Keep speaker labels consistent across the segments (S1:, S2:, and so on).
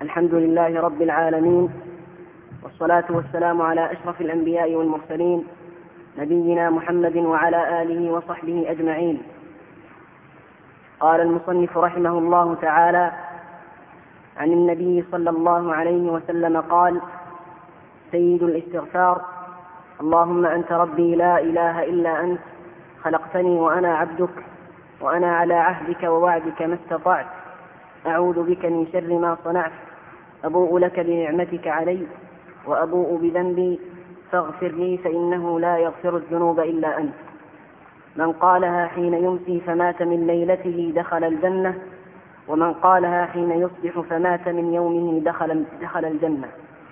S1: الحمد لله رب العالمين، والصلاة والسلام على أشرف الأنبياء والمرسلين نبينا محمد وعلى آله وصحبه أجمعين. قال المصنف رحمه الله تعالى: عن النبي صلى الله عليه وسلم قال: سيد الاستغفار: اللهم أنت ربي لا إله إلا أنت، خلقتني وأنا عبدك، وأنا على عهدك ووعدك ما استطعت، أعوذ بك من شر ما صنعت، أبوء لك بنعمتك علي وأبوء بذنبي، فاغفر لي فإنه لا يغفر الذنوب إلا أنت. من قالها حين يمسي فمات من ليلته دخل الجنة، ومن قالها حين يصبح فمات من يومه دخل الجنة.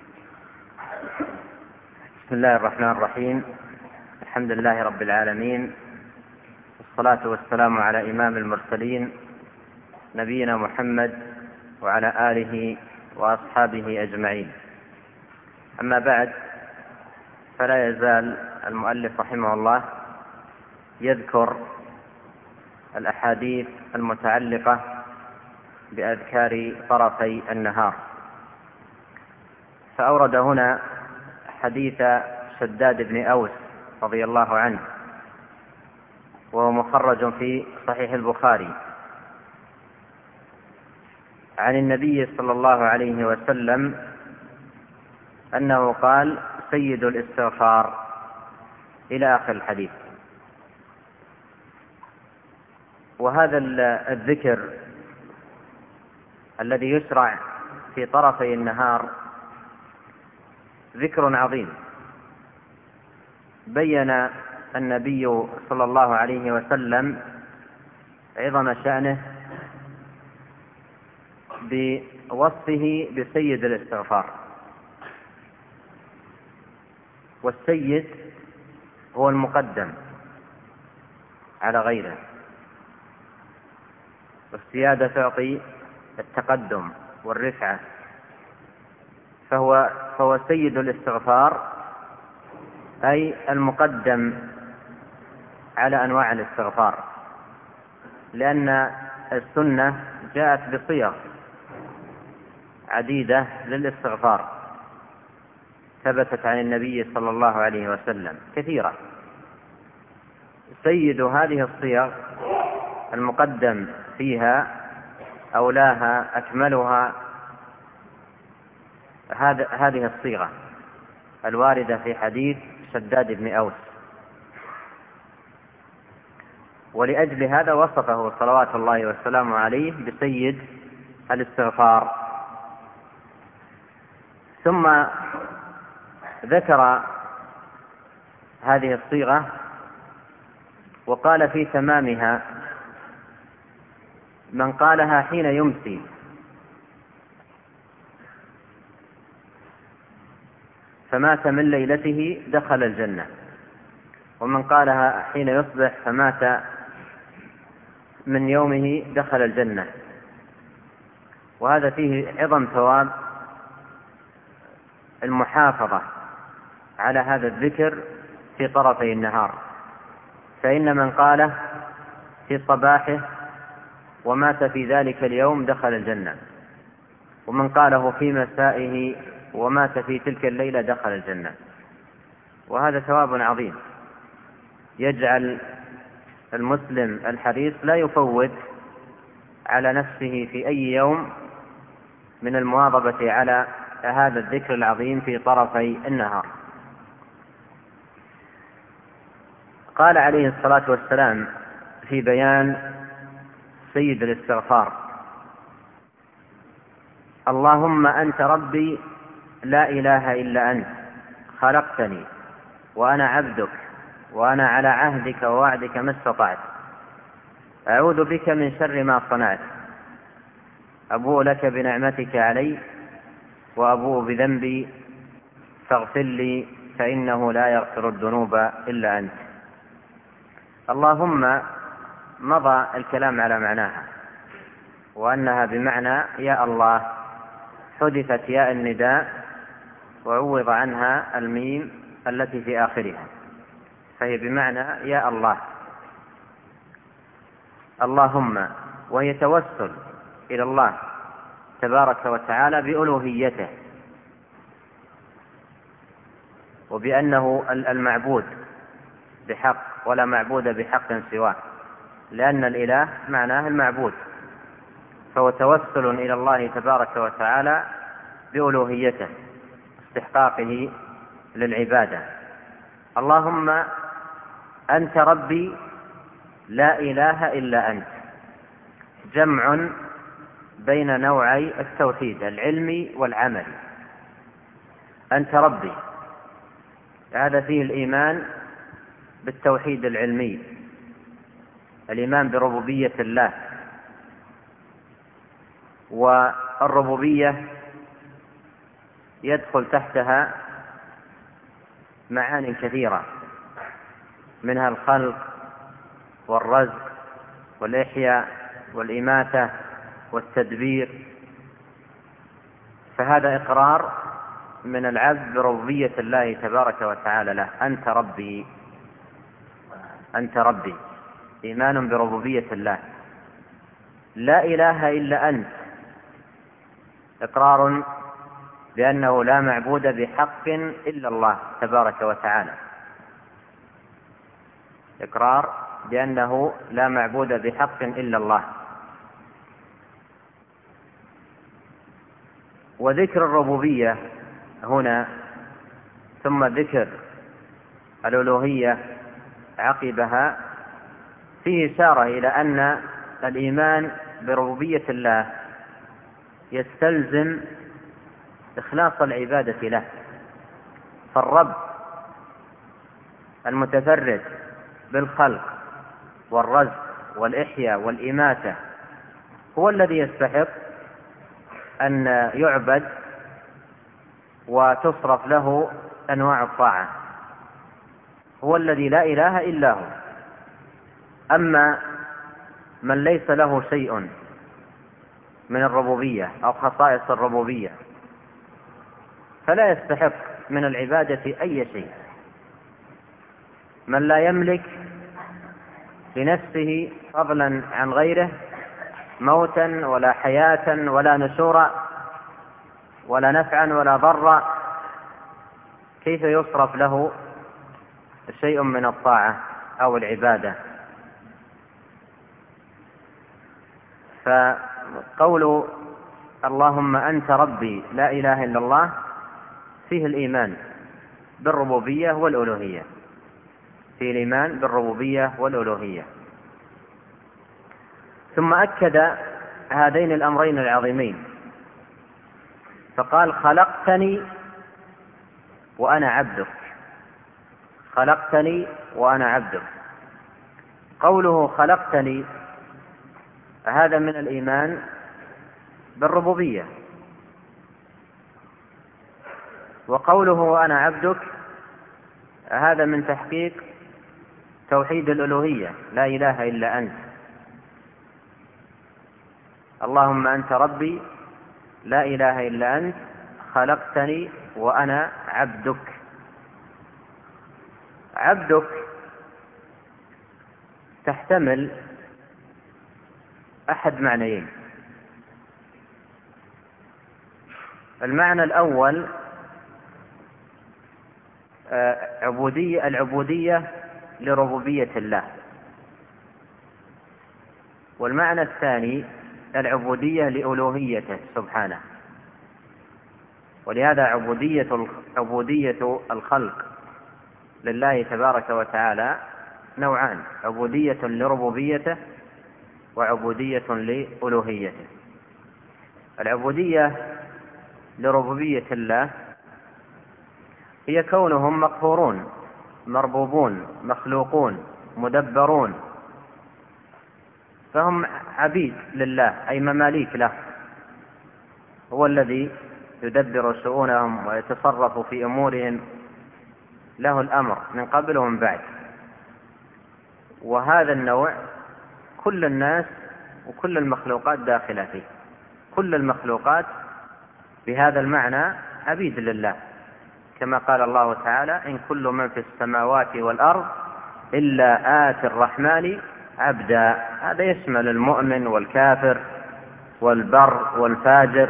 S2: بسم الله الرحمن الرحيم. الحمد لله رب العالمين، والصلاة والسلام على إمام المرسلين نبينا محمد وعلى آله وأصحابه أجمعين. أما بعد، فلا يزال المؤلف رحمه الله يذكر الأحاديث المتعلقة بأذكار طرفي النهار، فأورد هنا حديث شداد بن أوس رضي الله عنه، وهو مخرج في صحيح البخاري، عن النبي صلى الله عليه وسلم أنه قال: سيد الاستغفار، إلى آخر الحديث. وهذا الذكر الذي يشرع في طرفي النهار ذكر عظيم. بين النبي صلى الله عليه وسلم عظم شأنه بوصفه بسيد الاستغفار. والسيد هو المقدم على غيره، والسيادة تعطي التقدم والرفعة، فهو سيد الاستغفار، أي المقدم على أنواع الاستغفار، لأن السنة جاءت بصيغ عديدة للاستغفار، ثبتت عن النبي صلى الله عليه وسلم كثيرة. سيد هذه الصيغ المقدم فيها أولاها أكملها هذه الصيغة الواردة في حديث شداد بن أوس، ولأجل هذا وصفه صلوات الله والسلام عليه بسيد الاستغفار. ثم ذكر هذه الصيغة وقال في تمامها: من قالها حين يمسي فمات من ليلته دخل الجنة، ومن قالها حين يصبح فمات من يومه دخل الجنة. وهذا فيه عظم ثواب المحافظة على هذا الذكر في طرفي النهار، فإن من قاله في صباحه ومات في ذلك اليوم دخل الجنة، ومن قاله في مسائه ومات في تلك الليلة دخل الجنة. وهذا ثواب عظيم يجعل المسلم الحريص لا يفوت على نفسه في أي يوم من المواظبة على هذا الذكر العظيم في طرفي النهار. قال عليه الصلاة والسلام في بيان سيد الاستغفار: اللهم أنت ربي لا إله إلا أنت، خلقتني وأنا عبدك، وأنا على عهدك ووعدك ما استطعت، أعوذ بك من شر ما صنعت، أبوء لك بنعمتك علي وأبوء بذنبي، فاغفر لي فإنه لا يغفر الذنوب إلا أنت. اللهم مضى الكلام على معناها، وأنها بمعنى يا الله، حذفت ياء النداء وعوض عنها الميم التي في آخرها، فهي بمعنى يا الله. اللهم، وهي توسل إلى الله تبارك وتعالى بألوهيته، وبأنه المعبود بحق ولا معبود بحق سواه، لأن الإله معناه المعبود، فهو توسل إلى الله تبارك وتعالى بألوهيته، استحقاقه للعبادة. اللهم أنت ربي لا إله إلا أنت، جمع بين نوعي التوحيد العلمي والعملي. أنت ربي، هذا فيه الإيمان بالتوحيد العلمي، الإيمان بربوبية الله، والربوبية يدخل تحتها معاني كثيرة، منها الخلق والرزق والإحياء والإماتة والتدبير، فهذا إقرار من العبد بربوبية الله تبارك وتعالى له. أنت ربي، أنت ربي، إيمان بربوبية الله. لا إله إلا أنت، إقرار بأنه لا معبود بحق إلا الله تبارك وتعالى، إقرار بأنه لا معبود بحق إلا الله. وذكر الربوبية هنا ثم ذكر الألوهية عقبها فيه إشارة إلى أن الإيمان بربوبية الله يستلزم إخلاص العبادة له، فالرب المتفرد بالخلق والرزق والإحياء والإماتة هو الذي يستحق أن يعبد وتصرف له أنواع الطاعة، هو الذي لا إله إلا هو. أما من ليس له شيء من الربوبية أو خصائص الربوبية فلا يستحق من العبادة أي شيء. من لا يملك لنفسه فضلا عن غيره موتا ولا حياة ولا نشورا ولا نفعا ولا ضرا، كيف يصرف له شيء من الطاعة أو العبادة؟ فقول اللهم أنت ربي لا إله إلا الله فيه الإيمان بالربوبية والألوهية، فيه الإيمان بالربوبية والألوهية. ثم أكد هذين الأمرين العظيمين فقال خلقتني وأنا عبدك، خلقتني وأنا عبدك. قوله خلقتني هذا من الإيمان بالربوبية، وقوله وأنا عبدك هذا من تحقيق توحيد الألوهية، لا إله إلا أنت. اللهم أنت ربي لا إله إلا أنت خلقتني وأنا عبدك. عبدك تحتمل أحد معنيين. المعنى الأول العبودية لربوبية الله، والمعنى الثاني العبودية لألوهيته سبحانه. ولهذا عبودية الخلق لله تبارك وتعالى نوعان: عبودية لربوبيته وعبودية لألوهيته. العبودية لربوبية الله هي كونهم مقهورون مربوبون مخلوقون مدبرون، فهم عبيد لله أي مماليك له، هو الذي يدبر شؤونهم ويتصرف في أمورهم، له الأمر من قبل ومن بعد. وهذا النوع كل الناس وكل المخلوقات داخلة فيه، كل المخلوقات بهذا المعنى عبيد لله، كما قال الله تعالى إن كل من في السماوات والأرض إلا آتي الرحمن عبدا. هذا يشمل المؤمن والكافر والبر والفاجر،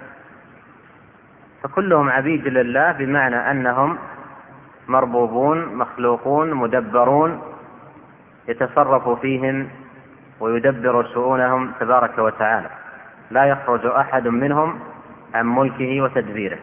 S2: فكلهم عبيد لله، بمعنى أنهم مربوبون مخلوقون مدبرون، يتصرف فيهم ويدبر شؤونهم تبارك وتعالى، لا يخرج أحد منهم عن ملكه وتدبيره.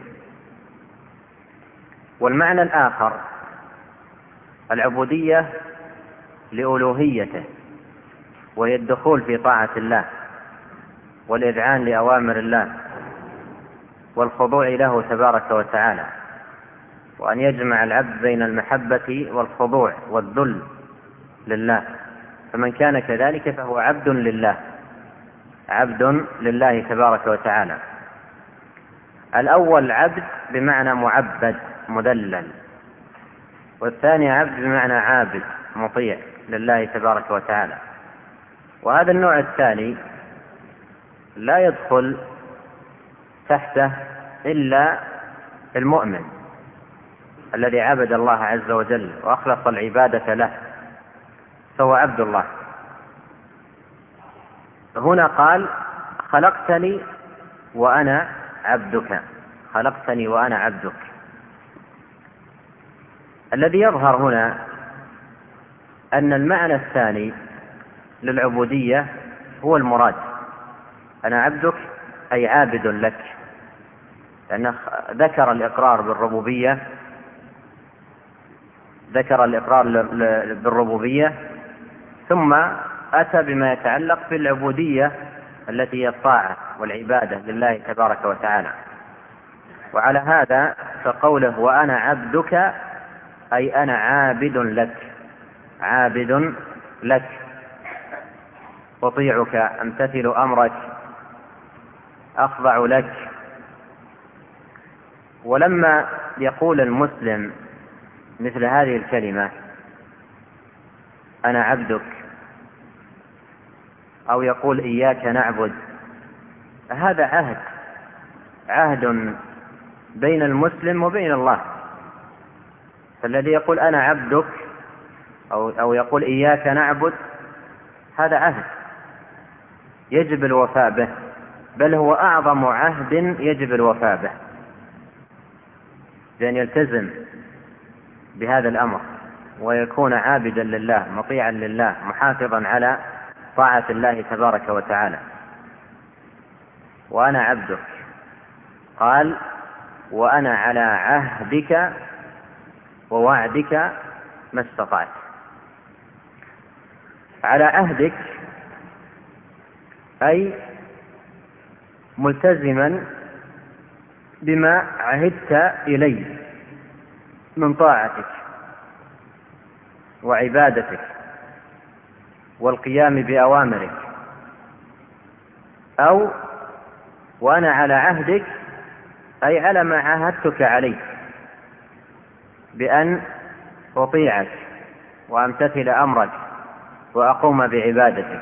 S2: والمعنى الآخر العبودية لألوهيته، وهي الدخول في طاعة الله والإذعان لأوامر الله والخضوع له تبارك وتعالى، وأن يجمع العبد بين المحبة والخضوع والذل لله. فمن كان كذلك فهو عبد لله، عبد لله تبارك وتعالى. الأول عبد بمعنى معبد مذلل، والثاني عبد بمعنى عابد مطيع لله تبارك وتعالى. وهذا النوع الثاني لا يدخل تحته إلا المؤمن الذي عبد الله عز وجل وأخلص العبادة له، فهو عبد الله. هنا قال خلقتني وأنا عبدك، خلقتني وأنا عبدك. الذي يظهر هنا أن المعنى الثاني للعبودية هو المراد، أنا عبدك أي عابد لك، لأنه ذكر الإقرار بالربوبية، ذكر الإقرار بالربوبية ثم أتى بما يتعلق بالعبودية التي هي الطاعة والعبادة لله تبارك وتعالى. وعلى هذا فقوله وأنا عبدك أي أنا عابد لك، عابد لك، أطيعك، أمتثل أمرك، أخضع لك. ولما يقول المسلم مثل هذه الكلمة أنا عبدك، أو يقول إياك نعبد، هذا عهد بين المسلم وبين الله. فالذي يقول أنا عبدك أو يقول إياك نعبد، هذا عهد يجب الوفاء به، بل هو أعظم عهد يجب الوفاء به، بأن يلتزم بهذا الأمر ويكون عابدا لله مطيعا لله محافظا على طاعة الله تبارك وتعالى. وأنا عبدك، قال وأنا على عهدك ووعدك ما استطعت. على عهدك أي ملتزما بما عهدت إلي من طاعتك وعبادتك والقيام بأوامرك، أو وأنا على عهدك أي على ما عاهدتك عليه بأن أطيعك وأمتثل أمرك وأقوم بعبادتك.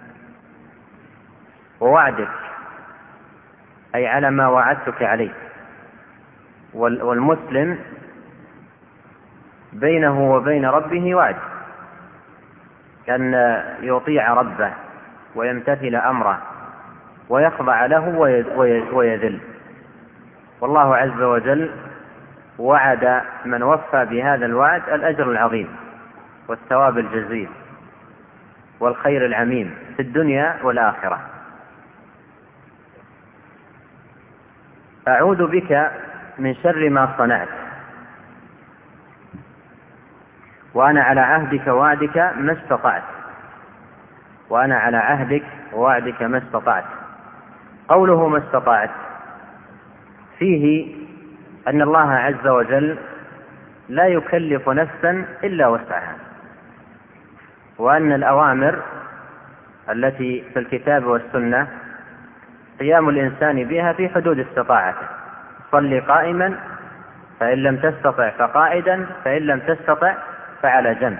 S2: ووعدك أي على ما وعدتك عليه. والمسلم بينه وبين ربه وعد، أن يطيع ربه ويمتثل أمره ويخضع له ويذل. والله عز وجل وعد من وفى بهذا الوعد الأجر العظيم والثواب الجزيل والخير العميم في الدنيا والآخرة. أعوذ بك من شر ما صنعت وأنا على عهدك ووعدك ما استطعت. وأنا على عهدك ووعدك ما استطعت. قوله ما استطعت فيه أن الله عز وجل لا يكلف نفسا إلا وسعها، وأن الأوامر التي في الكتاب والسنة قيام الإنسان بها في حدود استطاعته. صل قائما فإن لم تستطع فقاعدا فإن لم تستطع فعلى جنب.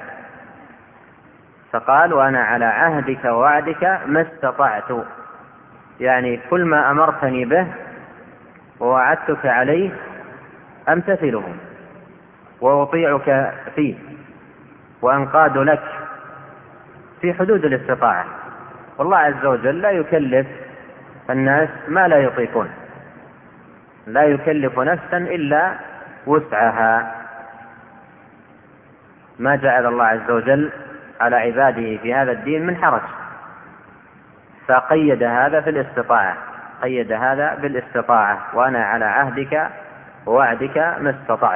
S2: فقال وأنا على عهدك ووعدك ما استطعت، يعني كل ما أمرتني به ووعدتك عليه أمتثله وأطيعك فيه وأنقاد لك في حدود الاستطاعة. والله عز وجل لا يكلف الناس ما لا يطيقون، لا يكلف نفسا إلا وسعها. ما جعل الله عز وجل على عباده في هذا الدين من حرج، فقيد هذا في الاستطاعة، قيد هذا بالاستطاعة: وأنا على عهدك ووعدك ما استطعت.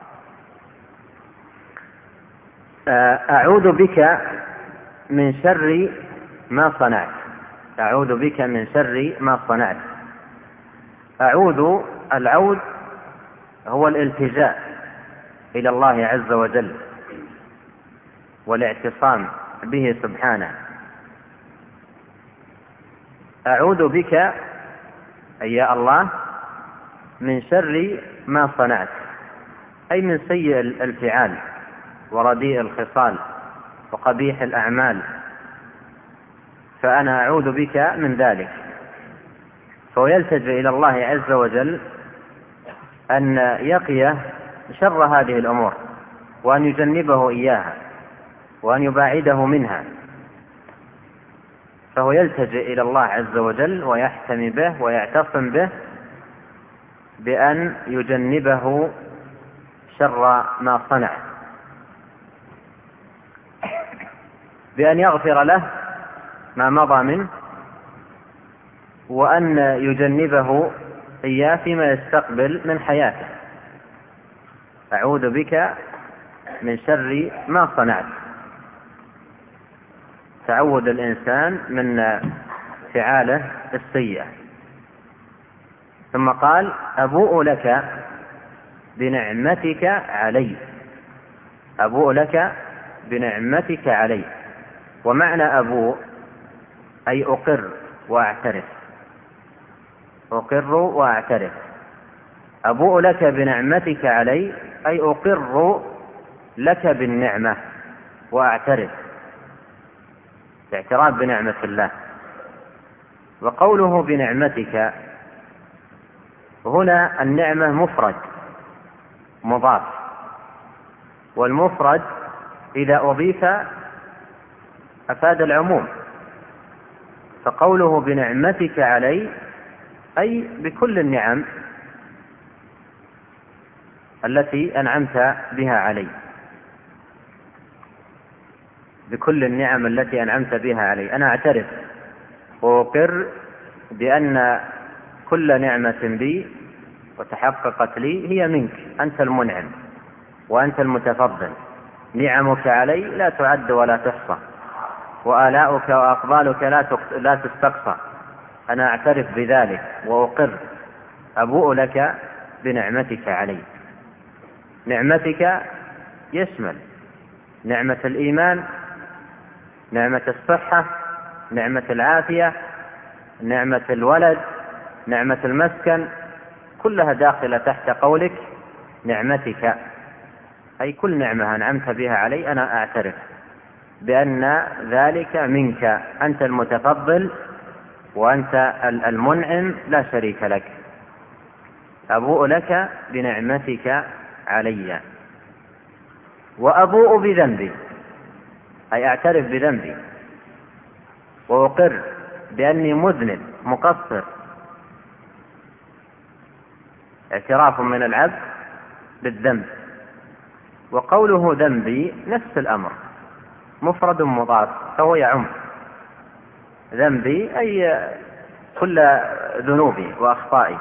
S2: أعوذ بك من شر ما صنعت. أعوذ بك من شر ما صنعت. العوذ هو الالتجاء إلى الله عز وجل والاعتصام به سبحانه. أعوذ بك أي يا الله من شر ما صنعت، أي من سيء الفعال ورديء الخصال وقبيح الأعمال، فأنا أعوذ بك من ذلك. فيلتجئ إلى الله عز وجل أن يقيه شر هذه الأمور، وأن يجنبه إياها، وأن يباعده منها. فهو يلتجئ إلى الله عز وجل ويحتمي به ويعتصم به بأن يجنبه شر ما صنع، بأن يغفر له ما مضى منه، وأن يجنبه إياه فيما يستقبل من حياته. أعوذ بك من شر ما صنعت. تعوذ الإنسان من فعاله السيئة. ثم قال: أبوء لك بنعمتك علي. أبوء لك بنعمتك علي. ومعنى أبوء أي أقر وأعترف. أقر وأعترف. أبوء لك بنعمتك علي أي أقر لك بالنعمة وأعترف، اعتراف بنعمة الله. وقوله بنعمتك هنا النعمة مفرد مضاف، والمفرد إذا أضيف أفاد العموم. فقوله بنعمتك علي أي بكل النعم التي أنعمت بها علي، بكل النعم التي أنعمت بها علي. أنا أعترف وأقر بأن كل نعمة بي وتحققت لي هي منك، أنت المنعم وأنت المتفضل. نعمك علي لا تعد ولا تحصى، وآلاؤك وأفضالك لا تستقصى. أنا أعترف بذلك وأقر. أبوء لك بنعمتك علي. نعمتك يشمل نعمة الإيمان، نعمة الصحة، نعمة العافية، نعمة الولد، نعمة المسكن، كلها داخلة تحت قولك نعمتك، أي كل نعمة أنعمت بها علي أنا أعترف بأن ذلك منك، أنت المتفضل وأنت المنعم لا شريك لك. أبوء لك بنعمتك علي. وأبوء بذنبي أي أعترف بذنبي وأقر بأني مذنب مقصر، اعتراف من العبد بالذنب. وقوله ذنبي نفس الأمر، مفرد مضاف، فهو يعم. ذنبي أي كل ذنوبي وأخطائي،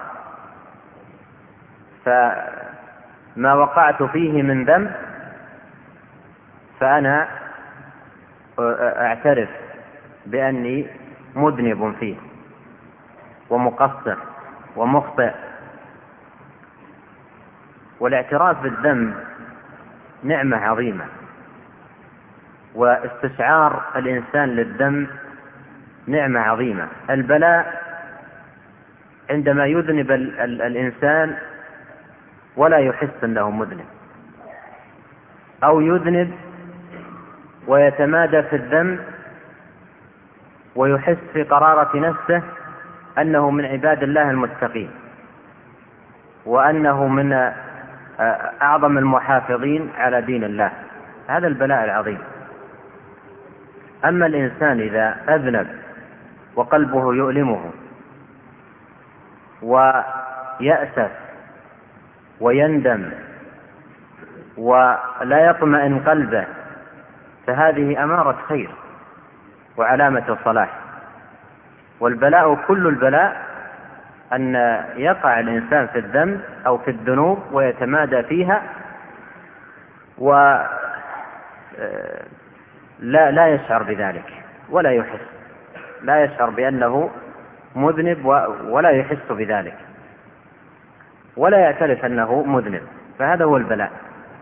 S2: فما وقعت فيه من ذنب فأنا أعترف بأني مذنب فيه ومقصر ومخطئ. والاعتراف بالذنب نعمة عظيمة، واستشعار الإنسان للذنب نعمة عظيمة. البلاء عندما يذنب الإنسان ولا يحس أنه مذنب، أو يذنب ويتمادى في الذنب ويحس في قرارة نفسه أنه من عباد الله المتقين وأنه من أعظم المحافظين على دين الله. هذا البلاء العظيم. أما الإنسان إذا أذنب وقلبه يؤلمه ويأسف ويندم ولا يطمئن قلبه، فهذه أمارة خير وعلامة صلاح. والبلاء كل البلاء أن يقع الإنسان في الذنب أو في الذنوب ويتمادى فيها ولا يشعر بذلك ولا يحس، لا يشعر بأنه مذنب ولا يحس بذلك ولا يعترف أنه مذنب، فهذا هو البلاء.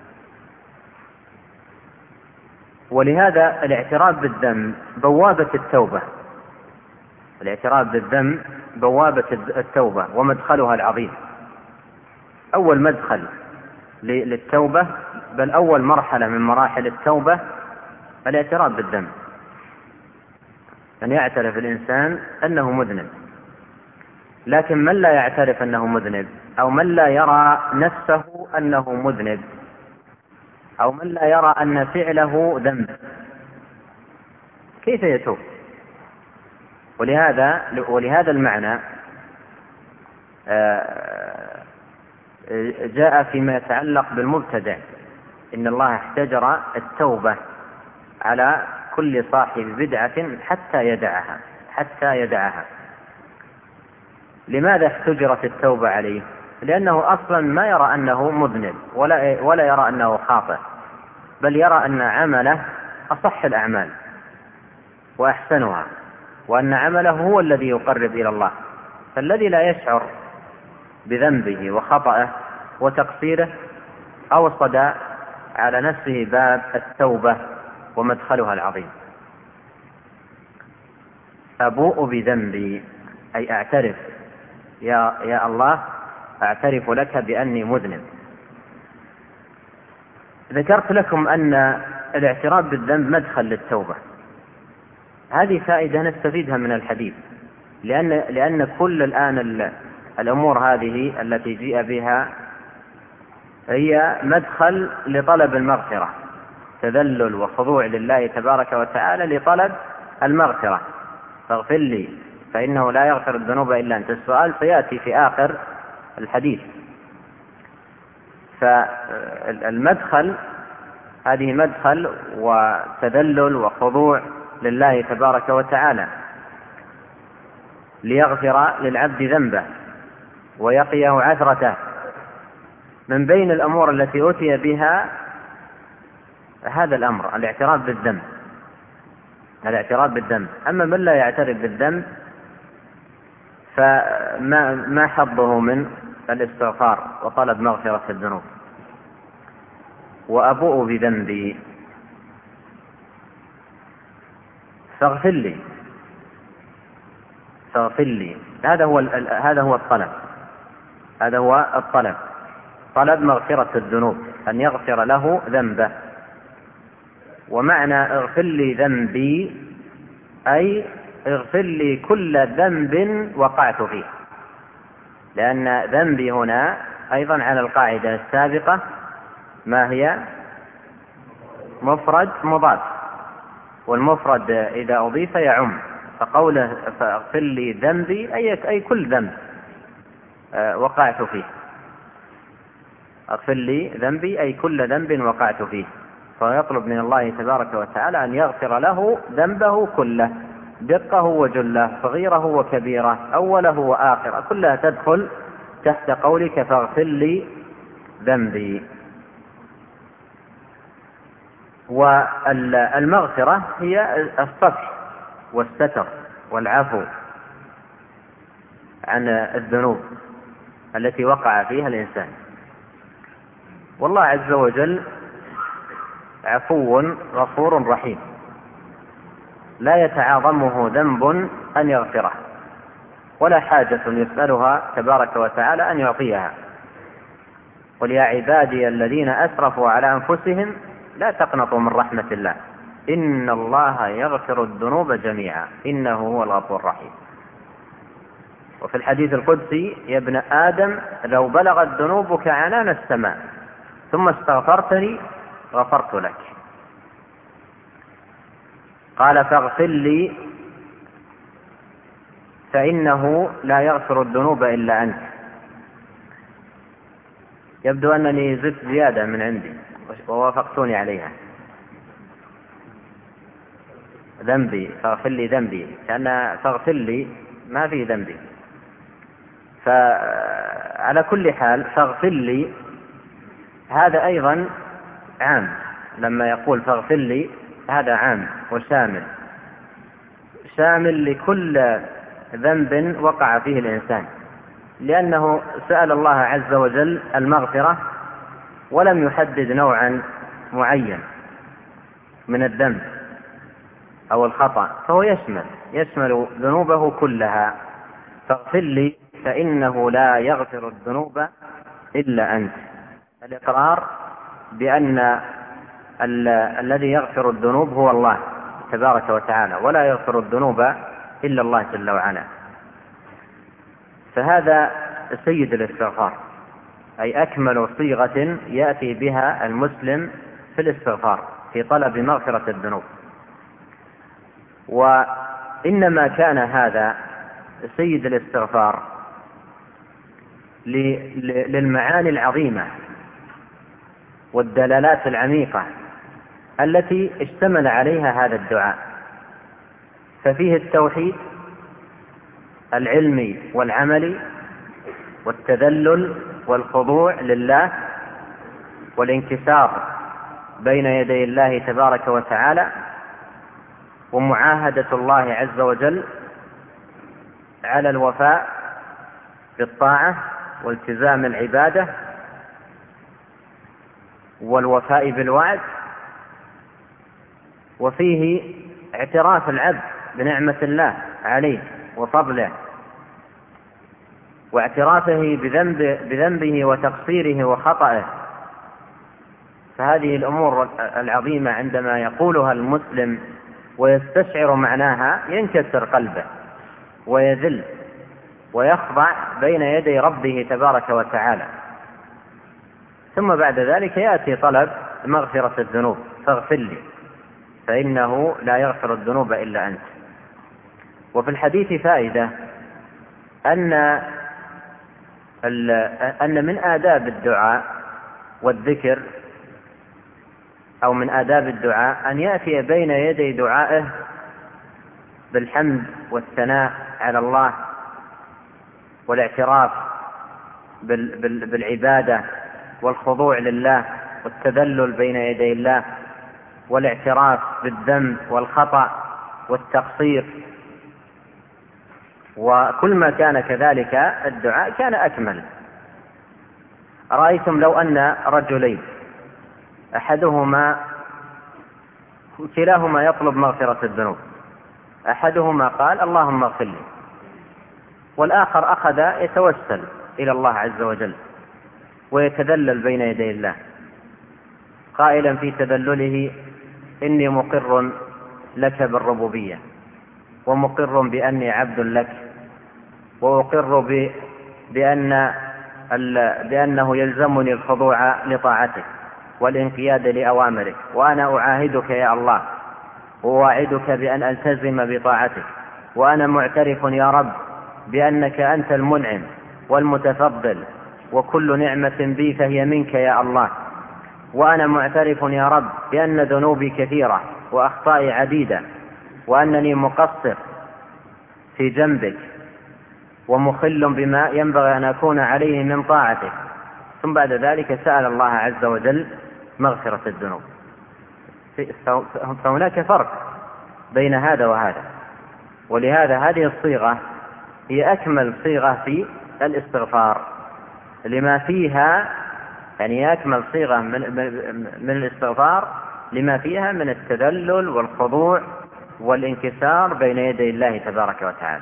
S2: ولهذا الاعتراف بالذنب بوابة التوبة، الاعتراف بالذنب بوابة التوبة ومدخلها العظيم. أول مدخل للتوبة، بل أول مرحلة من مراحل التوبة، الاعتراف بالذنب، أن يعترف الإنسان أنه مذنب. لكن من لا يعترف أنه مذنب، أو من لا يرى نفسه أنه مذنب، أو من لا يرى أن فعله ذنب، كيف يتوب؟ ولهذا المعنى جاء فيما يتعلق بالمبتدع إن الله احتجر التوبة على كل صاحب بدعة حتى يدعها. لماذا احتجرت التوبة عليه؟ لأنه أصلا ما يرى أنه مذنب ولا يرى أنه خاطئ، بل يرى أن عمله أصح الأعمال وأحسنها، وأن عمله هو الذي يقرب إلى الله. فالذي لا يشعر بذنبه وخطأه وتقصيره أوصد على نفسه باب التوبة ومدخلها العظيم. أبوء بذنبي أي أعترف، يا الله أعترف لك بأني مذنب. ذكرت لكم أن الاعتراف بالذنب مدخل للتوبة، هذه فائدة نستفيدها من الحديث، لأن كل الآن الأمور هذه التي جيء بها هي مدخل لطلب المغفرة، تذلل وخضوع لله تبارك وتعالى لطلب المغفرة. فاغفر لي فإنه لا يغفر الذنوب إلا أنت. السؤال سيأتي في آخر الحديث. فالمدخل، هذه مدخل وتذلل وخضوع لله تبارك وتعالى ليغفر للعبد ذنبه ويقيه عثرته. من بين الأمور التي أتي بها هذا الأمر، الاعتراف بالذنب، الاعتراف بالذنب. أما من لا يعترف بالذنب فما حظه من الاستغفار وطلب مغفرة الذنوب. وأبوء بذنبي فاغفر لي، هذا هو الطلب، طلب مغفرة الذنوب، أن يغفر له ذنبه. ومعنى اغفر لي ذنبي أي اغفر لي كل ذنب وقعت فيه، لأن ذنبي هنا أيضا على القاعدة السابقة ما هي مفرد مضاف، والمفرد إذا أضيف يعم. فقوله فاغفر لي ذنبي أي كل ذنب وقعت فيه، اغفر لي ذنبي أي كل ذنب وقعت فيه. فيطلب من الله تبارك وتعالى أن يغفر له ذنبه كله، دقه وجله، صغيره وكبيره، أوله وآخره، كلها تدخل تحت قولك فاغفر لي ذنبي. والمغفرة هي الصفح والستر والعفو عن الذنوب التي وقع فيها الإنسان. والله عز وجل عفو غفور رحيم، لا يتعاظمه ذنب أن يغفره، ولا حاجة يسألها تبارك وتعالى أن يعطيها. قل يا عبادي الذين أسرفوا على أنفسهم لا تقنطوا من رحمة الله إن الله يغفر الذنوب جميعا إنه هو الغفور الرحيم. وفي الحديث القدسي يا ابن آدم لو بلغت ذنوبك عنان السماء ثم استغفرتني غفرت لك. قال فاغفر لي فإنه لا يغفر الذنوب إلا أنت. يبدو أنني زدت زيادة من عندي ووافقتوني عليها. ذنبي فاغفر لي ذنبي، كأن فاغفر لي ما في ذنبي. فعلى كل حال فاغفر لي هذا أيضا عام، لما يقول فاغفر لي هذا عام وشامل، شامل لكل ذنب وقع فيه الإنسان، لأنه سأل الله عز وجل المغفرة ولم يحدد نوعا معين من الذنب أو الخطأ، فهو يشمل ذنوبه كلها. فاغفر لي فإنه لا يغفر الذنوب إلا أنت. الإقرار بأن الذي يغفر الذنوب هو الله تبارك وتعالى، ولا يغفر الذنوب إلا الله جل وعلا. فهذا سيد الاستغفار، أي أكمل صيغة يأتي بها المسلم في الاستغفار في طلب مغفرة الذنوب. وإنما كان هذا سيد الاستغفار للمعاني العظيمة والدلالات العميقة التي اشتمل عليها هذا الدعاء، ففيه التوحيد العلمي والعملي، والتذلل والخضوع لله، والانكسار بين يدي الله تبارك وتعالى، ومعاهدة الله عز وجل على الوفاء بالطاعة والتزام العبادة والوفاء بالوعد. وفيه اعتراف العبد بنعمة الله عليه وفضله، واعترافه بذنبه وتقصيره وخطئه. فهذه الأمور العظيمة عندما يقولها المسلم ويستشعر معناها ينكسر قلبه ويذل ويخضع بين يدي ربه تبارك وتعالى. ثم بعد ذلك يأتي طلب مغفرة الذنوب، فاغفر لي فإنه لا يغفر الذنوب إلا أنت. وفي الحديث فائدة أن من آداب الدعاء والذكر، أو من آداب الدعاء، أن يأتي بين يدي دعائه بالحمد والثناء على الله، والاعتراف بالعبادة، والخضوع لله، والتذلل بين يدي الله، والاعتراف بالذنب والخطأ والتقصير. وكل ما كان كذلك الدعاء كان أكمل. أرأيتم لو أن رجلين كلاهما يطلب مغفرة الذنوب، أحدهما قال اللهم اغفر لي، والآخر أخذ يتوسل إلى الله عز وجل ويتذلل بين يدي الله، قائلا في تذلله إني مقر لك بالربوبية، ومقر بأني عبد لك، وأقر بأنه يلزمني الخضوع لطاعتك والانقياد لأوامرك، وأنا أعاهدك يا الله وأوعدك بأن ألتزم بطاعتك، وأنا معترف يا رب بأنك أنت المنعم والمتفضل، وكل نعمة بي فهي منك يا الله، وأنا معترف يا رب بأن ذنوبي كثيرة وأخطائي عديدة، وأنني مقصر في جنبك ومخل بما ينبغي أن أكون عليه من طاعتك. ثم بعد ذلك سأل الله عز وجل مغفرة الذنوب. فهناك فرق بين هذا وهذا، ولهذا هذه الصيغة هي أكمل صيغة في الاستغفار لما فيها، يعني أكمل صيغة من الاستغفار لما فيها من التذلل والخضوع والانكسار بين يدي الله تبارك وتعالى.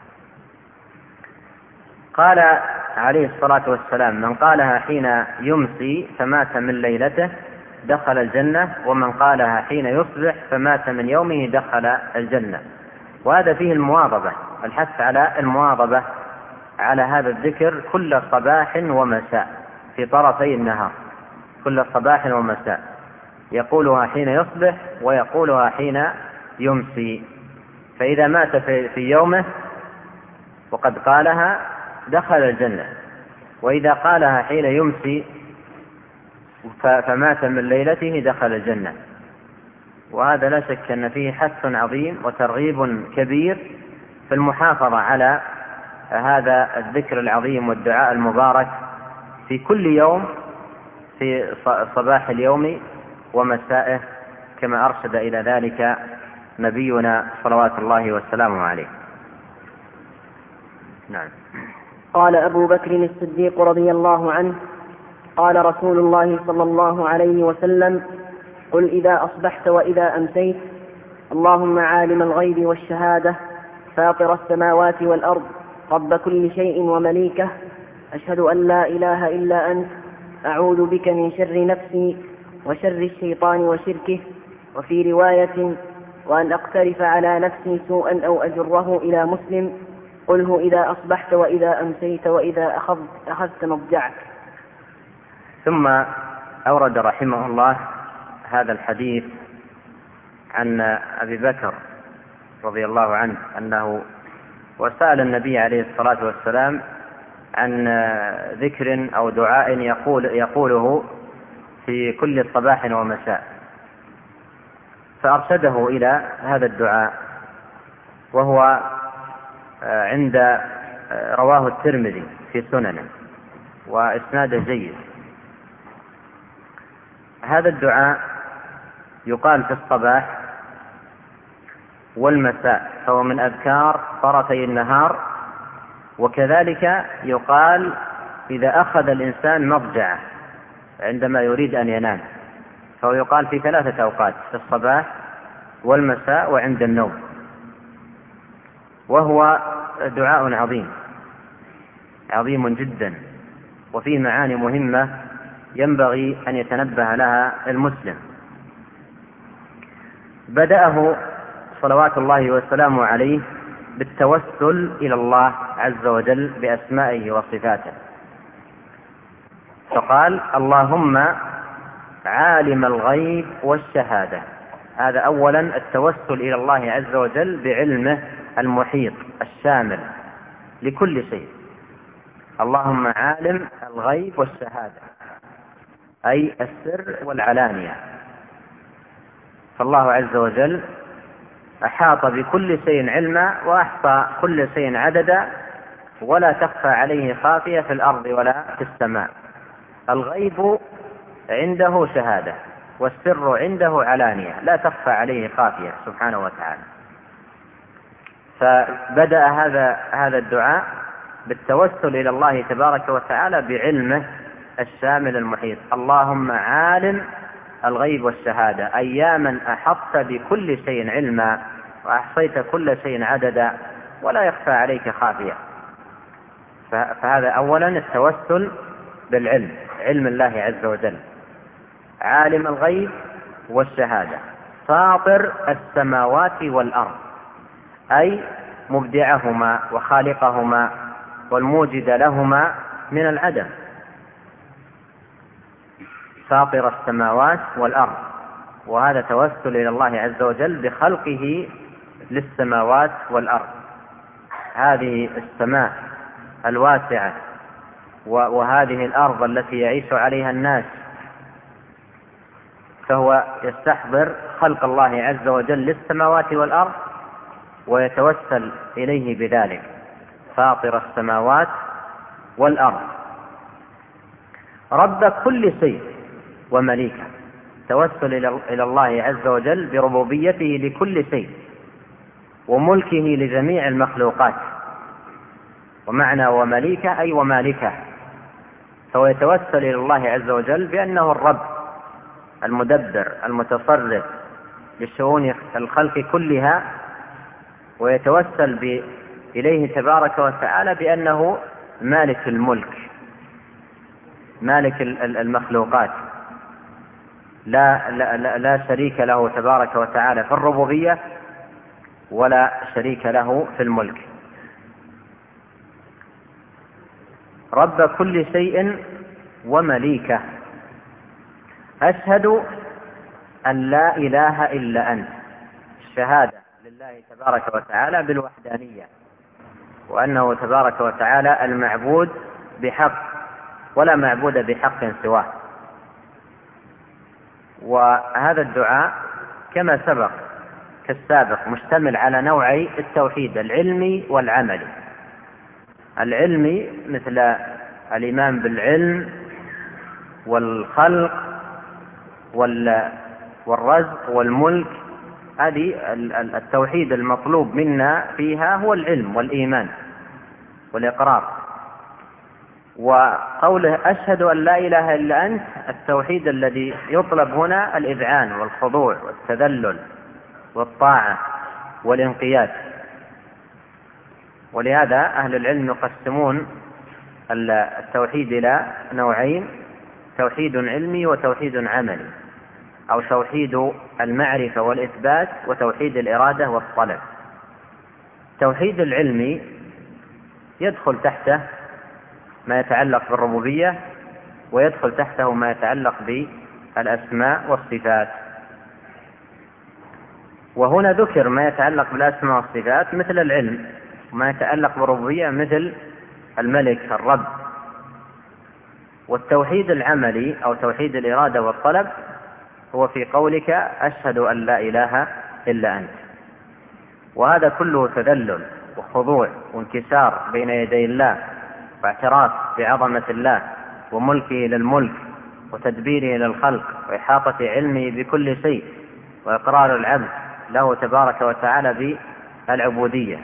S2: قال عليه الصلاة والسلام من قالها حين يمسي فمات من ليلته دخل الجنة، ومن قالها حين يصبح فمات من يومه دخل الجنة. وهذا فيه المواظبة، الحث على المواظبة على هذا الذكر كل صباح ومساء في طرفي النهار، كل صباح ومساء يقولها حين يصبح ويقولها حين يمسي. فإذا مات في يومه وقد قالها دخل الجنة، وإذا قالها حين يمسي فمات من ليلته دخل الجنة. وهذا لا شك أن فيه حث عظيم وترغيب كبير في المحافظة على هذا الذكر العظيم والدعاء المبارك في كل يوم، في صباح اليوم ومسائه، كما أرشد إلى ذلك نبينا صلوات الله والسلام عليه. نعم.
S1: قال أبو بكر الصديق رضي الله عنه: قال رسول الله صلى الله عليه وسلم: قل إذا أصبحت وإذا أمسيت: اللهم عالم الغيب والشهادة، فاطر السماوات والأرض، رب كل شيء ومليكه، أشهد أن لا إله إلا أنت، أعوذ بك من شر نفسي وشر الشيطان وشركه، وفي رواية: وأن أقترف على نفسي سوءا أو أجره إلى مسلم، قله إذا أصبحت وإذا أمسيت وإذا أخذت مضجعك.
S2: ثم أورد رحمه الله هذا الحديث عن أبي بكر رضي الله عنه أنه وسأل النبي عليه الصلاة والسلام عن ذكر أو دعاء يقوله في كل صباح ومساء، فأرشده إلى هذا الدعاء، وهو عند رواه الترمذي في سننه وإسناده جيد. هذا الدعاء يقال في الصباح والمساء، فهو من أذكار طرفي النهار، وكذلك يقال إذا أخذ الإنسان مضجعه عندما يريد أن ينام، فهو يقال في 3 أوقات: في الصباح والمساء وعند النوم. وهو دعاء عظيم جدا، وفيه معاني مهمة ينبغي أن يتنبه لها المسلم. بدأه صلوات الله وسلامه عليه بالتوسل إلى الله عز وجل بأسمائه وصفاته، فقال: اللهم عالم الغيب والشهادة. هذا أولا التوسل إلى الله عز وجل بعلمه المحيط الشامل لكل شيء. اللهم عالم الغيب والشهادة، أي السر والعلانية. فالله عز وجل أحاط بكل شيء علما، وأحصى كل شيء عددا، ولا تخفى عليه خافية في الأرض ولا في السماء. الغيب عنده شهادة، والسر عنده علانية، لا تخفى عليه خافية سبحانه وتعالى. فبدأ هذا الدعاء بالتوسل إلى الله تبارك وتعالى بعلمه الشامل المحيط. اللهم عالم الغيب والشهادة، أي يا من أحطت بكل شيء علما وأحصيت كل شيء عددا ولا يخفى عليك خافية. فهذا أولا التوسل بالعلم، علم الله عز وجل. عالم الغيب والشهادة، فاطر السماوات والأرض، أي مبدعهما وخالقهما والموجد لهما من العدم. فاطر السماوات والأرض، وهذا توسل إلى الله عز وجل بخلقه للسماوات والأرض. هذه السماء الواسعة وهذه الأرض التي يعيش عليها الناس، فهو يستحضر خلق الله عز وجل للسماوات والأرض ويتوسل إليه بذلك. فاطر السماوات والأرض، رب كل شيء ومليكه، توسل إلى الله عز وجل بربوبيته لكل شيء وملكه لجميع المخلوقات. ومعنى ومليكه أي ومالكه، فهو يتوسل إلى الله عز وجل بأنه الرب المدبر المتصرف لشؤون الخلق كلها، ويتوسل إليه تبارك وتعالى بأنه مالك الملك، مالك المخلوقات، لا شريك له تبارك وتعالى في الربوبية ولا شريك له في الملك. رب كل شيء ومليكه، أشهد أن لا إله إلا أنت، الشهادة لله تبارك وتعالى بالوحدانية، وأنه تبارك وتعالى المعبود بحق ولا معبود بحق سواه. وهذا الدعاء كما سبق كالسابق مشتمل على نوعي التوحيد العلمي والعملي. العلمي مثل الإيمان بالعلم والخلق والرزق والملك، هذه التوحيد المطلوب منا فيها هو العلم والإيمان والإقرار. وقوله أشهد أن لا إله إلا أنت، التوحيد الذي يطلب هنا الإذعان والخضوع والتذلل والطاعة والانقياد. ولهذا أهل العلم يقسمون التوحيد إلى نوعين: توحيد علمي وتوحيد عملي، أو توحيد المعرفة والإثبات وتوحيد الإرادة والطلب. التوحيد العلمي يدخل تحته ما يتعلق بالربوبية، ويدخل تحته ما يتعلق بالأسماء والصفات. وهنا ذكر ما يتعلق بالأسماء والصفات مثل العلم، وما يتعلق بالربوبية مثل الملك الرب. والتوحيد العملي أو توحيد الإرادة والطلب هو في قولك أشهد أن لا إله إلا أنت. وهذا كله تذلل وخضوع وانكسار بين يدي الله، واعتراف بعظمة الله وملكه للملك وتدبيره للخلق وإحاطة علمه بكل شيء، وإقرار العبد له تبارك وتعالى بالعبودية.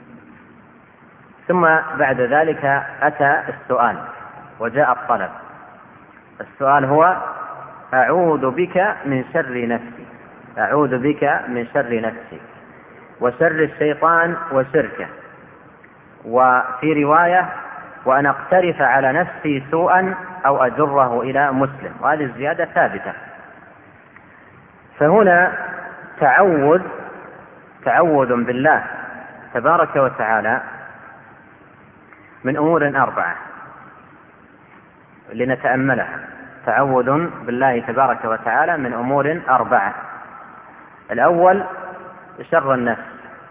S2: ثم بعد ذلك أتى السؤال وجاء الطلب. السؤال هو: أعوذ بك من شر نفسي، أعوذ بك من شر نفسي وشر الشيطان وشركه. وفي رواية: وأن أقترف على نفسي سوءا أو أجره إلى مسلم. وهذه الزيادة ثابتة. فهنا تعوذ بالله تبارك وتعالى من أمور 4 لنتأملها. تعوذ بالله تبارك وتعالى من أمور 4: الأول شر النفس،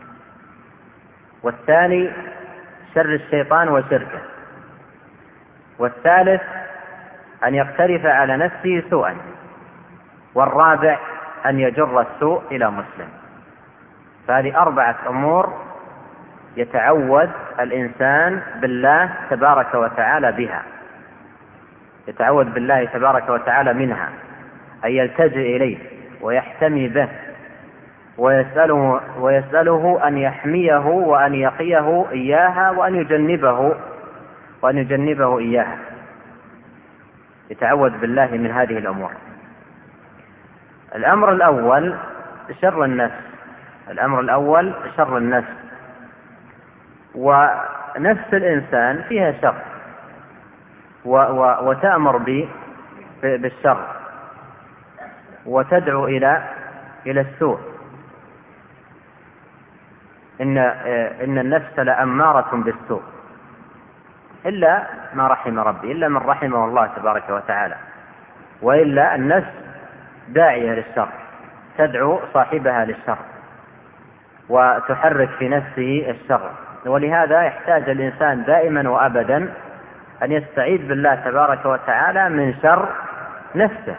S2: والثاني شر الشيطان وشركه، والثالث أن يقترف على نفسه سوءا، والرابع أن يجر السوء إلى مسلم. فهذه 4 أمور يتعوذ الإنسان بالله تبارك وتعالى بها، يتعوذ بالله تبارك وتعالى منها، أن يلتجئ إليه ويحتمي به ويسأله أن يحميه وأن يقيه إياها وأن يجنبه إياها. يتعوذ بالله من هذه الأمور. الأمر الأول شر النفس. الأمر الأول شر النفس. ونفس الإنسان فيها شر وتأمر بالشر وتدعو إلى السوء. إن النفس لأمارة بالسوء إلا ما رحم ربي، إلا من رحمه الله تبارك وتعالى. وإلا النفس داعية للشر، تدعو صاحبها للشر وتحرك في نفسه الشر. ولهذا يحتاج الإنسان دائما وأبدا أن يستعيذ بالله تبارك وتعالى من شر نفسه.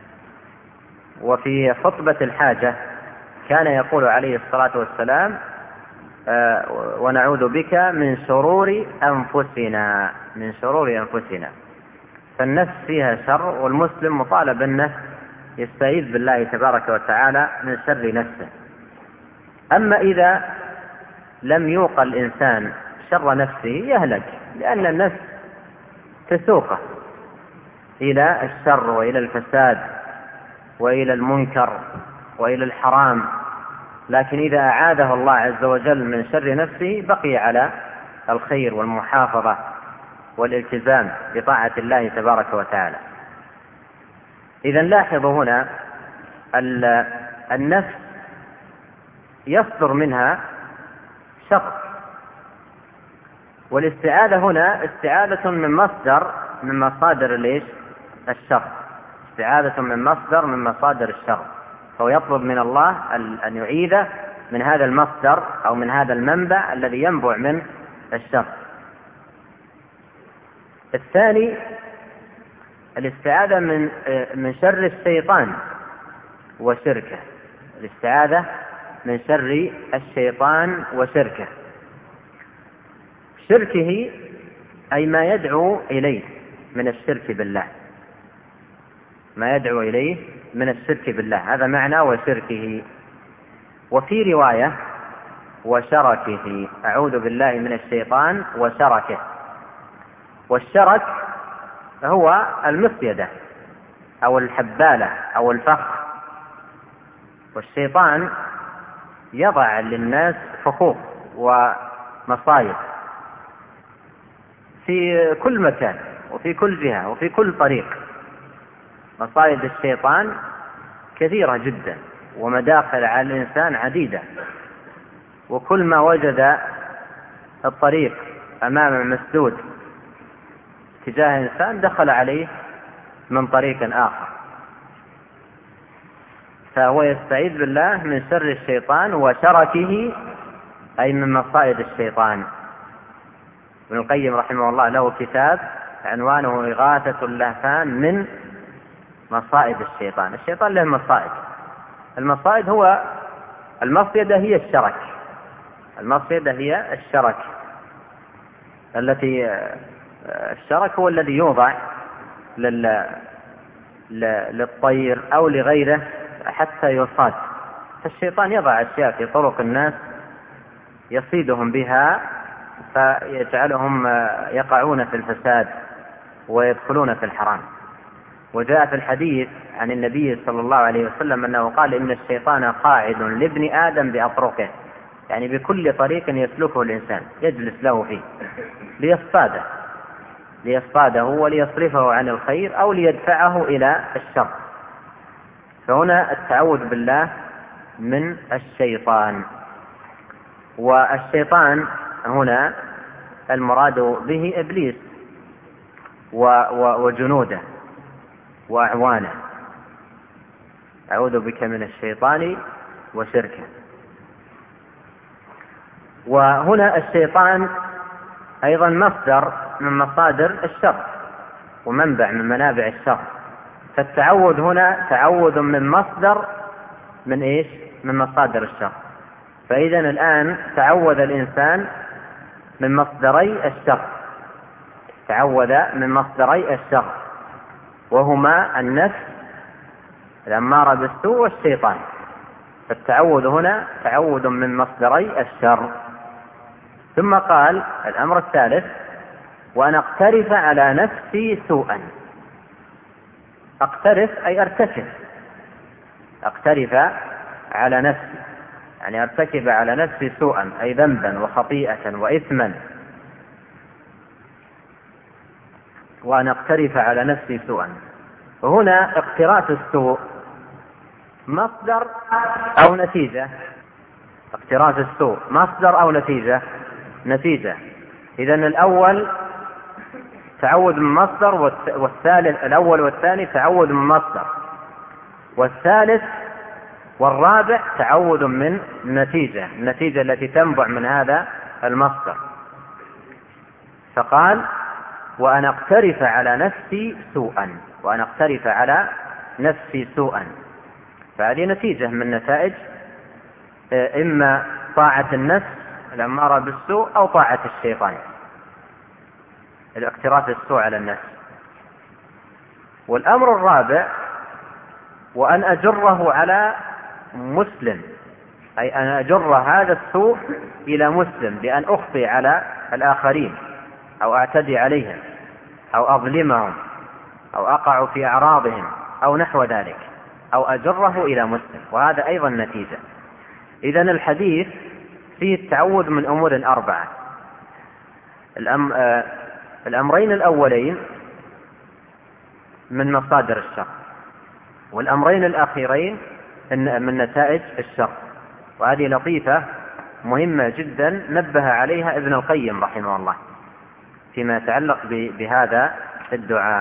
S2: وفي خطبة الحاجة كان يقول عليه الصلاة والسلام: ونعوذ بك من شرور أنفسنا، من شرور أنفسنا. فالنفس فيها شر، والمسلم مطالب أنه يستعيذ بالله تبارك وتعالى من شر نفسه. أما إذا لم يوقى الإنسان شر نفسه يهلك، لأن النفس تسوقه إلى الشر وإلى الفساد وإلى المنكر وإلى الحرام. لكن إذا أعاذه الله عز وجل من شر نفسه بقي على الخير والمحافظة والالتزام بطاعة الله تبارك وتعالى. إذن لاحظوا هنا النفس يصدر منها شر، والاستعاذة هنا استعاذة من مصادر الشر، استعاذة من مصدر من مصادر الشر. فهو يطلب من الله أن يعيذه من هذا المصدر أو من هذا المنبع الذي ينبع من الشر. الثاني الاستعاذة من شر الشيطان وشركه، الاستعاذة من شر الشيطان وشركه. شركه أي ما يدعو إليه من الشرك بالله، ما يدعو إليه من الشرك بالله، هذا معنى وشركه. وفي رواية وشركه، أعوذ بالله من الشيطان وشركه. والشرك هو المصيدة أو الحبالة أو الفخ، والشيطان يضع للناس فخوخ ومصايد في كل مكان وفي كل جهة وفي كل طريق. مصايد الشيطان كثيرة جدا ومداخل على الإنسان عديدة، وكل ما وجد الطريق أمامه مسدود تجاه إنسان دخل عليه من طريق آخر. فهو يستعيذ بالله من شر الشيطان وشركه أي من مصائد الشيطان. ابن القيم رحمه الله له كتاب عنوانه إغاثة اللهفان من مصائد الشيطان. الشيطان له مصائد، المصائد هو المصيدة هي الشرك، المصيدة هي الشرك التي الشرك هو الذي يوضع للطير أو لغيره حتى يصاد. فالشيطان يضع أشياء في طرق الناس يصيدهم بها فيجعلهم يقعون في الفساد ويدخلون في الحرام. وجاء في الحديث عن النبي صلى الله عليه وسلم أنه قال إن الشيطان قاعد لابن آدم بأطرقه، يعني بكل طريق يسلكه الإنسان يجلس له فيه ليصطاده وليصرفه عن الخير أو ليدفعه إلى الشر. فهنا التعوذ بالله من الشيطان. والشيطان هنا المراد به إبليس وجنوده وأعوانه. أعوذ بك من الشيطان وشركه. وهنا الشيطان أيضا مصدر من مصادر الشر ومنبع من منابع الشر. فالتعوذ هنا تعوذ من مصدر من إيش؟ من مصادر الشر. فإذا الآن تعوذ الإنسان من مصدري الشر، تعوذ من مصدري الشر وهما النفس الأمارة بالسوء والشيطان. فالتعوذ هنا تعوذ من مصدري الشر. ثم قال الأمر الثالث وأن أقترف على نفسي سوءا. أقترف أي أرتكب، أقترف على نفسي يعني أرتكب على نفسي سوءا أي ذنبا وخطيئة وإثما. وأن أقترف على نفسي سوءا، وهنا اقتراف السوء مصدر أو نتيجة. اقتراف السوء مصدر أو نتيجة. إذن الأول تعوذ من مصدر، والثالث الأول والثاني تعوذ من مصدر، والثالث والرابع تعوذ من نتيجة، النتيجة التي تنبع من هذا المصدر. فقال وأن أقترف على نفسي سوءا، وأن أقترف على نفسي سوءا. فهذه نتيجة من نتائج إما طاعة النفس الأمارة بالسوء أو طاعة الشيطان، الاقتراف السوء على النفس. والأمر الرابع وأن أجره على مسلم، أي أن أجر هذا السوء إلى مسلم بأن أخفي على الآخرين أو أعتدي عليهم أو أظلمهم أو أقع في أعراضهم أو نحو ذلك، أو أجره إلى مسلم، وهذا أيضا نتيجة. إذن الحديث فيه التعوذ من أمور أربعة. الأمرين الأولين من مصادر الشر، والأمرين الأخيرين من نتائج الشر. وهذه لطيفة مهمة جدا نبه عليها ابن القيم رحمه الله فيما يتعلق بهذا الدعاء.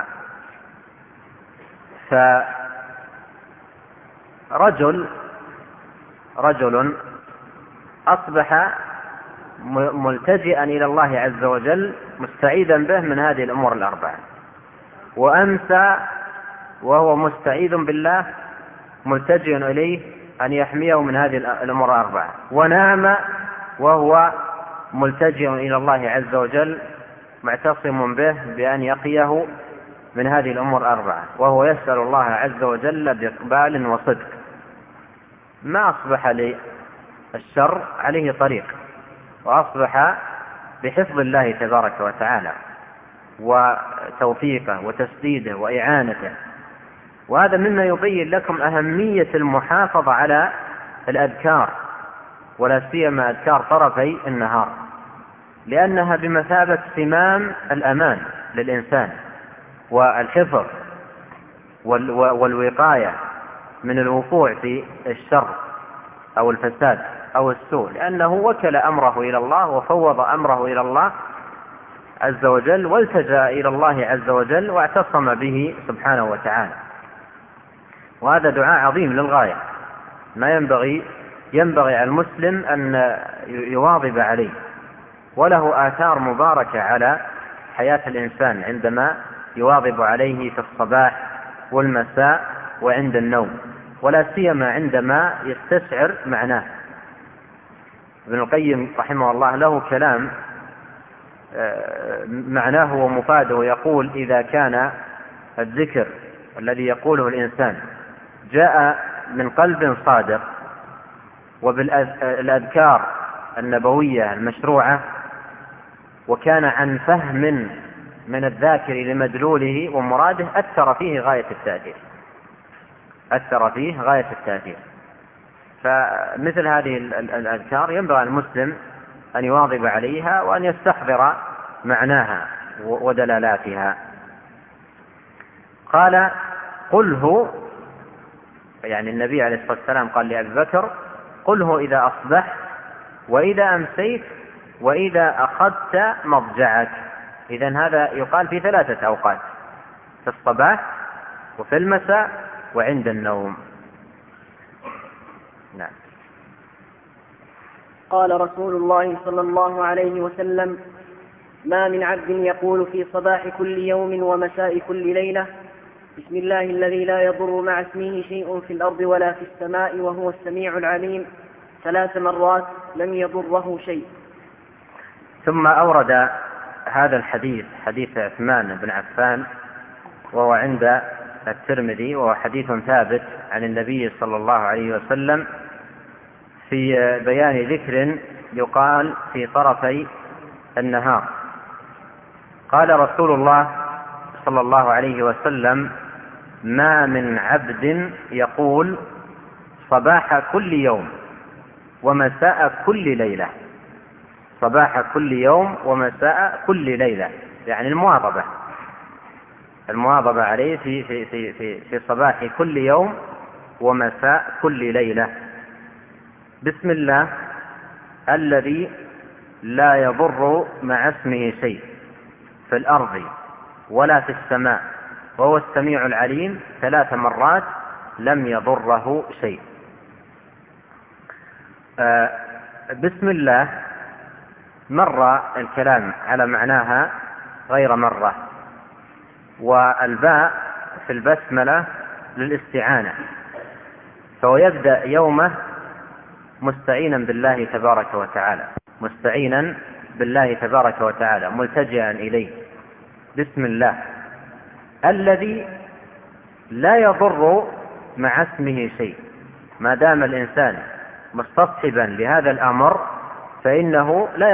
S2: فرجل أصبح ملتجئا إلى الله عز وجل مستعيذا به من هذه الأمور الأربعة، وأمسى وهو مستعيذ بالله ملتجئ إليه أن يحميه من هذه الأمور الأربعة، ونام وهو ملتجئ إلى الله عز وجل معتصم به بأن يقيه من هذه الأمور الأربعة، وهو يسأل الله عز وجل بإقبال وصدق. ما أصبح للشر عليه طريق، وأصبح بحفظ الله تبارك وتعالى وتوفيقه وتسديده وإعانته. وهذا مما يبين لكم أهمية المحافظة على الأذكار، ولا سيما أذكار طرفي النهار، لأنها بمثابة صمام الأمان للإنسان والحفظ والوقاية من الوقوع في الشر أو الفساد أو السوء، لأنه وكل أمره إلى الله وفوض أمره إلى الله عز وجل، والتجأ إلى الله عز وجل واعتصم به سبحانه وتعالى. وهذا دعاء عظيم للغاية، ما ينبغي على المسلم أن يواظب عليه، وله آثار مباركة على حياة الإنسان عندما يواظب عليه في الصباح والمساء وعند النوم، ولا سيما عندما يستشعر معناه. ابن القيم رحمه الله له كلام معناه ومفاده، يقول: إذا كان الذكر الذي يقوله الإنسان جاء من قلب صادق، وبالأذكار النبوية المشروعة، وكان عن فهم من الذاكر لمدلوله ومراده، أثر فيه غاية التأثير. فمثل هذه الأذكار ينبغي المسلم أن يواظب عليها وأن يستحضر معناها ودلالاتها. قال: قله، يعني النبي عليه الصلاة والسلام قال لأبي بكر: قله إذا أصبحت، وإذا أمسيت، وإذا أخذت مضجعك. إذن هذا يقال في 3 أوقات: في الصباح وفي المساء وعند النوم. نعم.
S1: قال رسول الله صلى الله عليه وسلم: ما من عبد يقول في صباح كل يوم ومساء كل ليلة: بسم الله الذي لا يضر مع اسمه شيء في الأرض ولا في السماء وهو السميع العليم 3 مرات لم يضره شيء.
S2: ثم أورد هذا الحديث، حديث عثمان بن عفان، وهو عند الترمذي، وهو حديث ثابت عن النبي صلى الله عليه وسلم، في بيان ذكر يقال في طرفي النهار. قال رسول الله صلى الله عليه وسلم: ما من عبد يقول صباح كل يوم ومساء كل ليلة. صباح كل يوم ومساء كل ليلة، يعني المواظبة عليه في صباح كل يوم ومساء كل ليلة. بسم الله الذي لا يضر مع اسمه شيء في الأرض ولا في السماء وهو السميع العليم 3 مرات لم يضره شيء. بسم الله مر الكلام على معناها غير مرة، والباء في البسملة للاستعانة، فهو يبدأ يومه مستعينا بالله تبارك وتعالى ملتجئا إليه. بسم الله الذي لا يضر مع اسمه شيء. ما دام الإنسان مستصحبا لهذا الأمر فإنه لا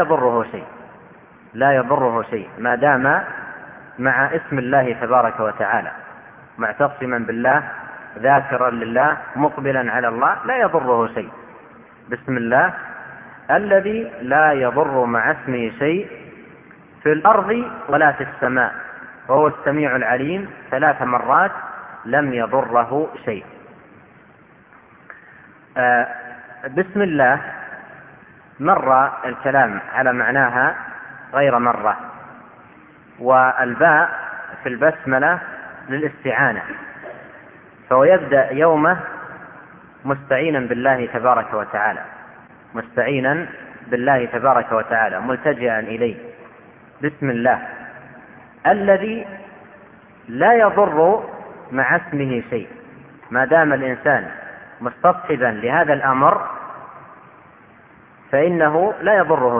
S2: يضره شيء ما دام مع اسم الله تبارك وتعالى معتصما بالله ذاكرا لله مقبلا على الله، لا يضره شيء. بسم الله الذي لا يضر مع اسمه شيء في الأرض ولا في السماء وهو السميع العليم 3 مرات لم يضره شيء. بسم الله مر الكلام على معناها غير مرة، والباء في البسملة للاستعانة، فهو يبدأ يومه مستعينا بالله تبارك وتعالى بالله تبارك وتعالى ملتجئا إليه بسم الله الذي لا يضر مع اسمه شيء. ما دام الإنسان مستصحبا لهذا الأمر فإنه لا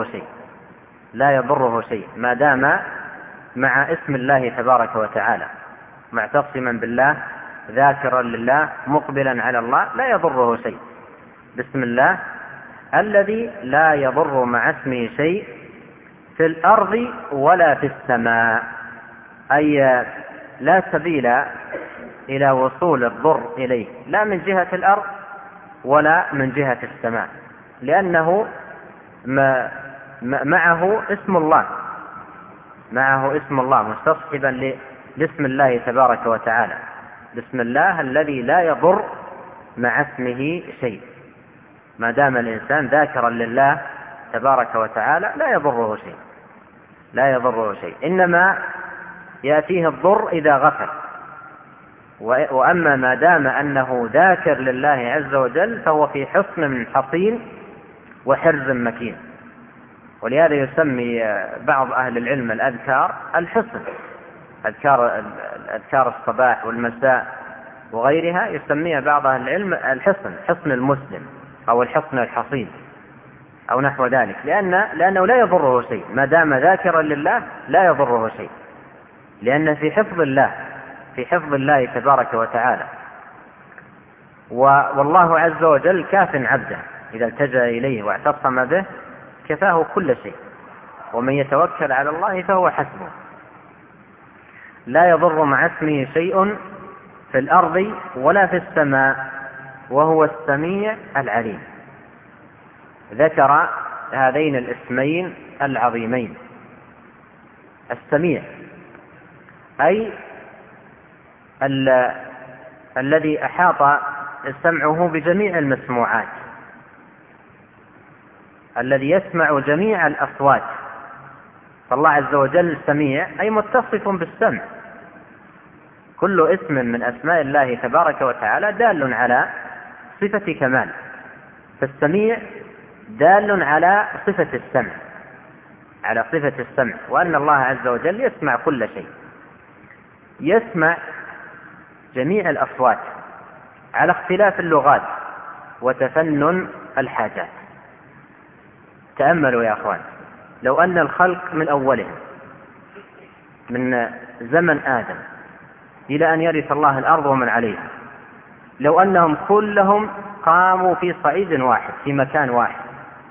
S2: يضره شيء ما دام مع اسم الله تبارك وتعالى معتصما بالله ذاكرا لله مقبلا على الله لا يضره شيء. بسم الله الذي لا يضر مع اسمه شيء في الأرض ولا في السماء، أي لا سبيل إلى وصول الضر إليه لا من جهة الأرض ولا من جهة السماء، لأنه معه اسم الله مستصحبا لاسم الله تبارك وتعالى. بسم الله الذي لا يضر مع اسمه شيء. ما دام الإنسان ذاكرا لله تبارك وتعالى لا يضره شيء، إنما يأتيه الضر إذا غفل. وأما ما دام أنه ذاكر لله عز وجل فهو في حصن حصين وحرز مكين. ولهذا يسمي بعض أهل العلم الأذكار الحصن، أذكار الصباح والمساء وغيرها يسميها بعض أهل العلم الحصن، حصن المسلم أو الحصن الحصين أو نحو ذلك، لأنه لا يضره شيء ما دام ذاكرا لله لا يضره شيء، لأن في حفظ الله تبارك وتعالى. والله عز وجل كاف عبده إذا التجأ إليه واعتصم به كفاه كل شيء، ومن يتوكل على الله فهو حسبه. لا يضر مع اسمه شيء في الأرض ولا في السماء وهو السميع العليم. ذكر هذين الاسمين العظيمين. السميع أي الذي أحاط سمعه بجميع المسموعات، الذي يسمع جميع الأصوات. فالله عز وجل سميع أي متصف بالسمع. كل اسم من أسماء الله تبارك وتعالى دال على صفة كمال، فالسميع دال على صفة السمع، وأن الله عز وجل يسمع كل شيء، يسمع جميع الأصوات على اختلاف اللغات وتفنن الحاجات. تأملوا يا أخوان، لو أن الخلق من أولهم من زمن آدم إلى أن يرث الله الأرض ومن عليها، لو أنهم كلهم قاموا في صعيد واحد في مكان واحد،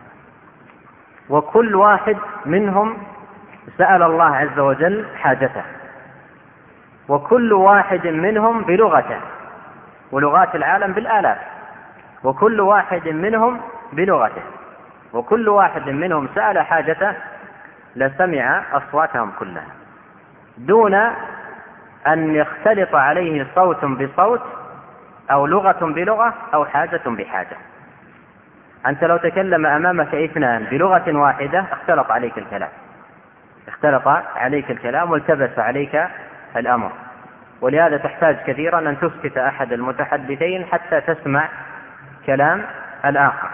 S2: وكل واحد منهم سأل الله عز وجل حاجته، وكل واحد منهم بلغته ولغات العالم بالآلاف، وكل واحد منهم بلغته، وكل واحد منهم سأل حاجته، لسمع أصواتهم كلها دون أن يختلط عليه صوت بصوت أو لغة بلغة أو حاجة بحاجة. أنت لو تكلم أمامك اثنان بلغة واحدة اختلط عليك الكلام والتبس عليك الأمر، ولهذا تحتاج كثيرا أن تسكت أحد المتحدثين حتى تسمع كلام الآخر.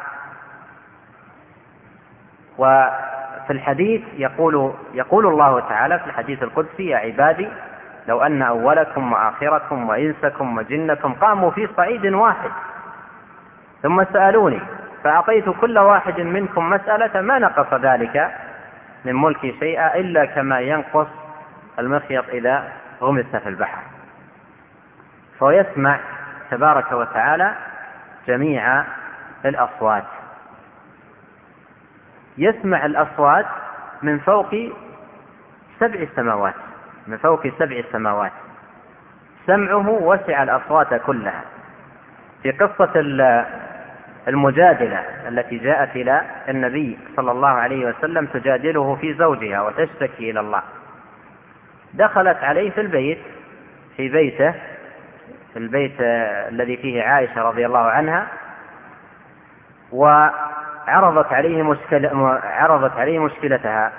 S2: وفي الحديث يقول الله تعالى في الحديث القدسي: يا عبادي لو أن أولكم وآخركم وإنسكم وجنكم قاموا في صعيد واحد ثم سألوني فأعطيت كل واحد منكم مسألة ما نقص ذلك من ملكي شيئا إلا كما ينقص المخيط إذا غمس في البحر. فيسمع تبارك وتعالى جميع الأصوات، يسمع الأصوات من فوق 7 سماوات، سمعه وسع الأصوات كلها. في قصة المجادلة التي جاءت إلى النبي صلى الله عليه وسلم تجادله في زوجها وتشتكي إلى الله، دخلت عليه في بيته الذي فيه عائشة رضي الله عنها، وعرضت عليه مشكلتها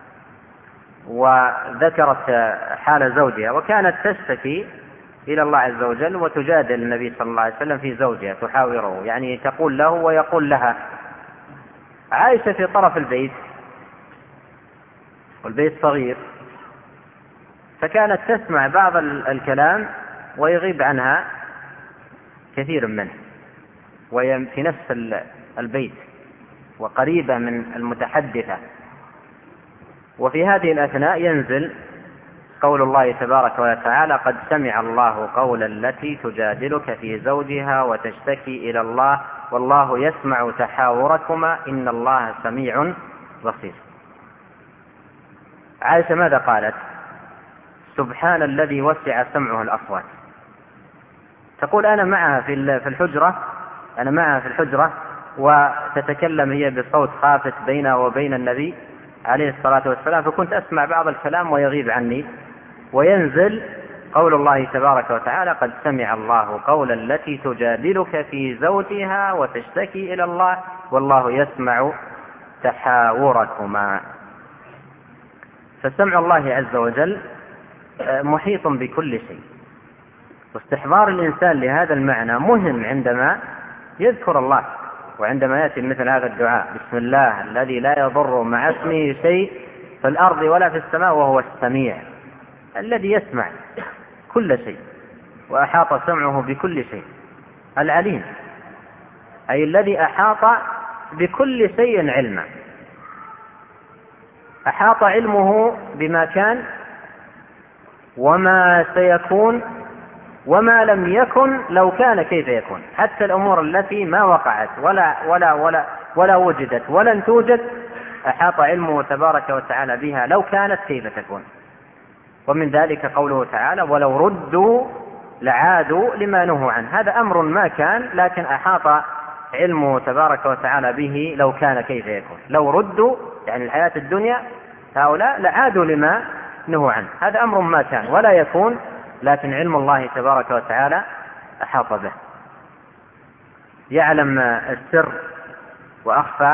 S2: وذكرت حال زوجها، وكانت تشتكي إلى الله عز وجل وتجادل النبي صلى الله عليه وسلم في زوجها، تحاوره، يعني تقول له ويقول لها. عائشة في طرف البيت والبيت صغير، فكانت تسمع بعض الكلام ويغيب عنها كثير منه، وهي في نفس البيت وقريبة من المتحدثة. وفي هذه الأثناء ينزل قول الله تبارك وتعالى: قد سمع الله قول التي تجادلك في زوجها وتشتكي إلى الله والله يسمع تحاوركما إن الله سميع بصير. عائشة ماذا قالت؟ سبحان الذي وسع سمعه الأصوات. تقول أنا معها في الحجرة وتتكلم هي بصوت خافت بينها وبين النبي عليه الصلاة والسلام، فكنت أسمع بعض الكلام ويغيب عني، وينزل قول الله تبارك وتعالى: قد سمع الله قول التي تجادلك في زوجها وتشتكي إلى الله والله يسمع تحاوركما. فسمع الله عز وجل محيط بكل شيء، واستحضار الإنسان لهذا المعنى مهم عندما يذكر الله، وعندما يأتي مثل هذا الدعاء: بسم الله الذي لا يضر مع اسمه شيء في الأرض ولا في السماء وهو السميع الذي يسمع كل شيء وأحاط سمعه بكل شيء، العليم أي الذي أحاط بكل شيء علما، أحاط علمه بما كان وما سيكون وما لم يكن لو كان كيف يكون، حتى الأمور التي ما وقعت ولا وجدت ولن توجد أحاط علمه تبارك وتعالى بها لو كانت كيف تكون. ومن ذلك قوله تعالى: ولو ردوا لعادوا لما نهوا عنه. هذا أمر ما كان، لكن أحاط علمه تبارك وتعالى به لو كان كيف يكون. لو ردوا يعني الحياة الدنيا هؤلاء لعادوا لما نهوا عنه. هذا أمر ما كان ولا يكون، لكن علم الله تبارك وتعالى أحاط به. يعلم السر وأخفى،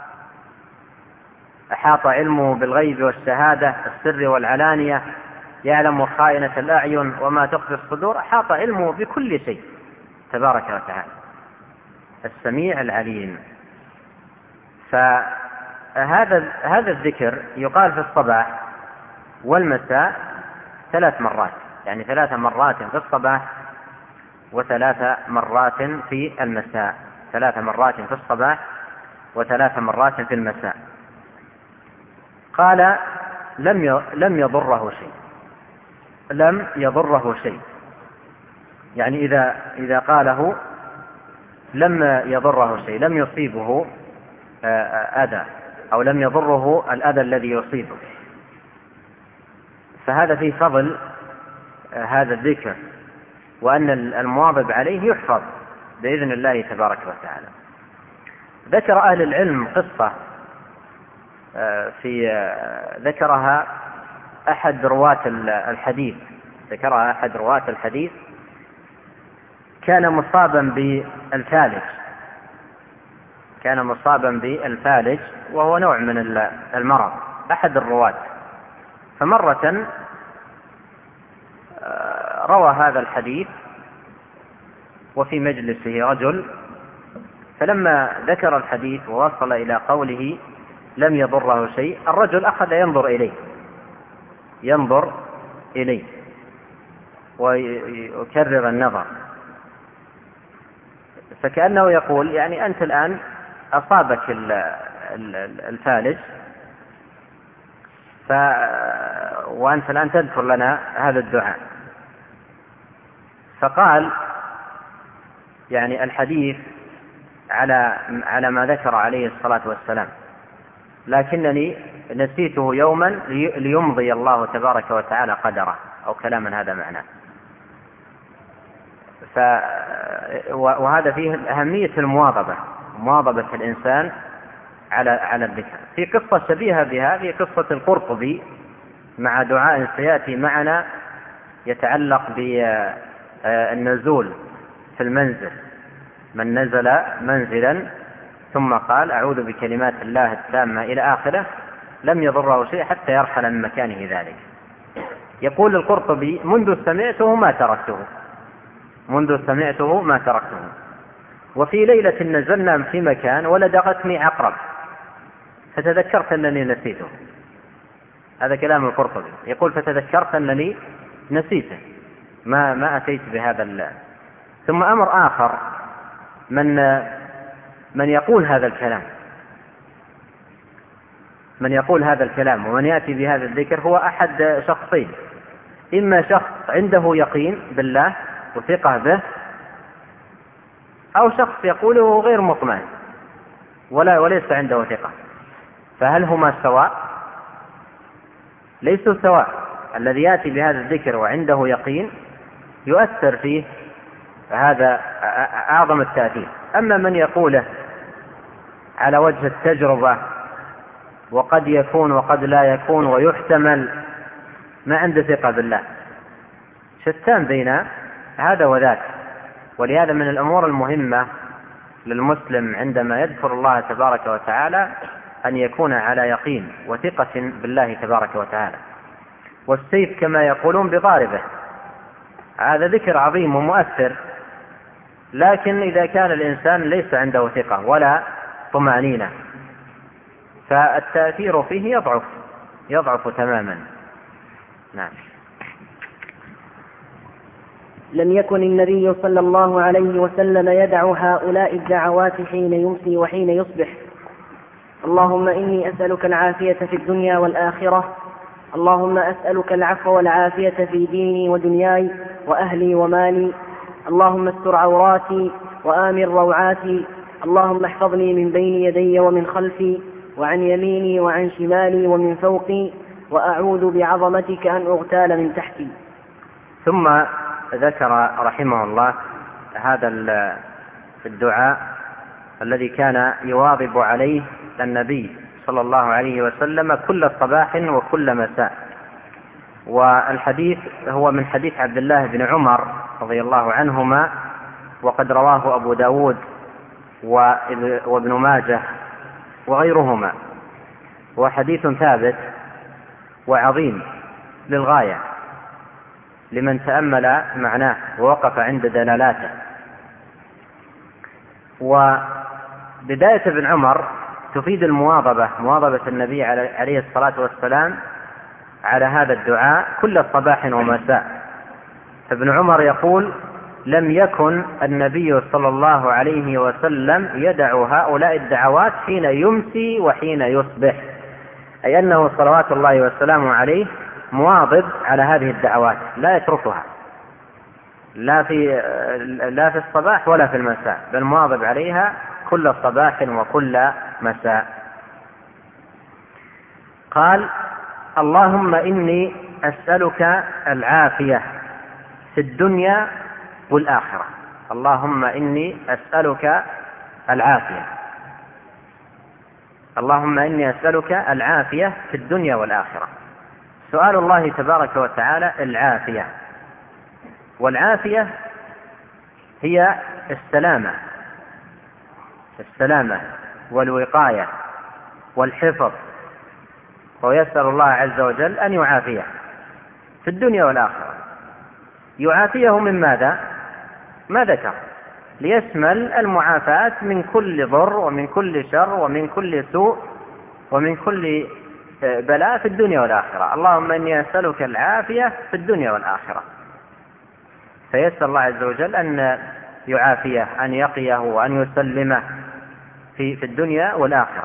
S2: أحاط علمه بالغيب والشهادة، السر والعلانية، يعلم خائنة الأعين وما تخفي الصدور، أحاط علمه بكل شيء تبارك وتعالى، السميع العليم. فهذا الذكر يقال في الصباح والمساء 3 مرات، يعني 3 مرات في الصباح و3 مرات في المساء، 3 مرات في الصباح و3 مرات في المساء. قال: لم يضره شيء، لم يضره شيء، يعني إذا قاله لم يضره شيء، لم يصيبه أذى أو لم يضره الأذى الذي يصيبه. فهذا فيه فضل هذا الذكر، وأن المواظب عليه يحفظ بإذن الله تبارك وتعالى. ذكر أهل العلم قصة ذكرها أحد رواة الحديث، كان مصابا بالفالج، وهو نوع من المرض، أحد الرواة. فمرة روى هذا الحديث وفي مجلسه رجل، فلما ذكر الحديث ووصل إلى قوله لم يضره شيء، الرجل أخذ ينظر إليه ويكرر النظر، فكأنه يقول: يعني أنت الآن أصابك الفالج، وأنت الآن تذكر لنا هذا الدعاء. فقال: يعني الحديث على ما ذكر عليه الصلاة والسلام، لكنني نسيته يوما ليمضي الله تبارك وتعالى قدره، أو كلاما هذا معناه. وهذا فيه أهمية مواظبة الإنسان على الذكر. في قصة شبيهة بها، في قصة القرطبي مع دعاء سيأتي معنا يتعلق بالنزول في المنزل: من نزل منزلا ثم قال أعوذ بكلمات الله التامة إلى آخره لم يضره شيء حتى يرحل من مكانه ذلك. يقول القرطبي: منذ سمعته ما تركته. وفي ليلة نزلنا في مكان ولدغتني عقرب، فتذكرت أنني نسيته. هذا كلام القرطبي، يقول فتذكرت أنني نسيته، ما أتيت بهذا ثم أمر آخر، من يقول هذا الكلام، من يقول هذا الكلام ومن يأتي بهذا الذكر هو أحد شخصين: إما شخص عنده يقين بالله وثقة به، أو شخص يقوله غير مطمئن وليس عنده ثقة. فهل هما سواء؟ ليسوا سواء. الذي يأتي بهذا الذكر وعنده يقين يؤثر فيه هذا أعظم التأثير. أما من يقوله على وجه التجربة وقد يكون وقد لا يكون ويحتمل، ما عنده ثقة بالله، شتان بين هذا وذاك. ولهذا من الأمور المهمة للمسلم عندما يذكر الله تبارك وتعالى أن يكون على يقين وثقة بالله تبارك وتعالى. والسيف كما يقولون بضاربه، هذا ذكر عظيم ومؤثر، لكن إذا كان الإنسان ليس عنده ثقة ولا طمأنينة فالتأثير فيه يضعف تماما. نعم.
S1: لم يكن النبي صلى الله عليه وسلم يدع هؤلاء الدعوات حين يمسي وحين يصبح: اللهم إني أسألك العافية في الدنيا والآخرة، اللهم أسألك العفو والعافية في ديني ودنياي وأهلي ومالي، اللهم استر عوراتي وآمن روعاتي، اللهم احفظني من بين يدي ومن خلفي وعن يميني وعن شمالي ومن فوقي، وأعوذ بعظمتك أن أغتال من تحتي.
S2: ثم ذكر رحمه الله هذا الدعاء الذي كان يواظب عليه النبي صلى الله عليه وسلم كل صباح وكل مساء. والحديث هو من حديث عبد الله بن عمر رضي الله عنهما، وقد رواه أبو داود وابن ماجه وغيرهما، وحديث ثابت وعظيم للغاية لمن تأمل معناه ووقف عند دلالاته. وبداية ابن عمر تفيد مواظبة النبي عليه الصلاة والسلام على هذا الدعاء كل صباح ومساء. فابن عمر يقول: لم يكن النبي صلى الله عليه وسلم يدع هؤلاء الدعوات حين يمسي وحين يصبح، أي أنه صلوات الله وسلامه عليه مواظب على هذه الدعوات، لا يتركها لا في الصباح ولا في المساء، بل مواظب عليها كل صباح وكل مساء. قال: اللهم إني أسألك العافية في الدنيا والآخرة. اللهم إني أسألك العافية، اللهم إني أسألك العافية في الدنيا والآخرة. سؤال الله تبارك وتعالى العافية، والعافية هي السلامة والوقاية والحفظ، ويسأل الله عز وجل أن يعافيه في الدنيا والآخرة. يعافيه من ماذا؟ ما ذكر، ليشمل المعافاة من كل ضر ومن كل شر ومن كل سوء ومن كل بلاء في الدنيا والآخرة. اللهم إني أسألك العافية في الدنيا والآخرة، فيسأل الله عز وجل أن يعافيه، أن يقيه وأن يسلمه في الدنيا والآخرة.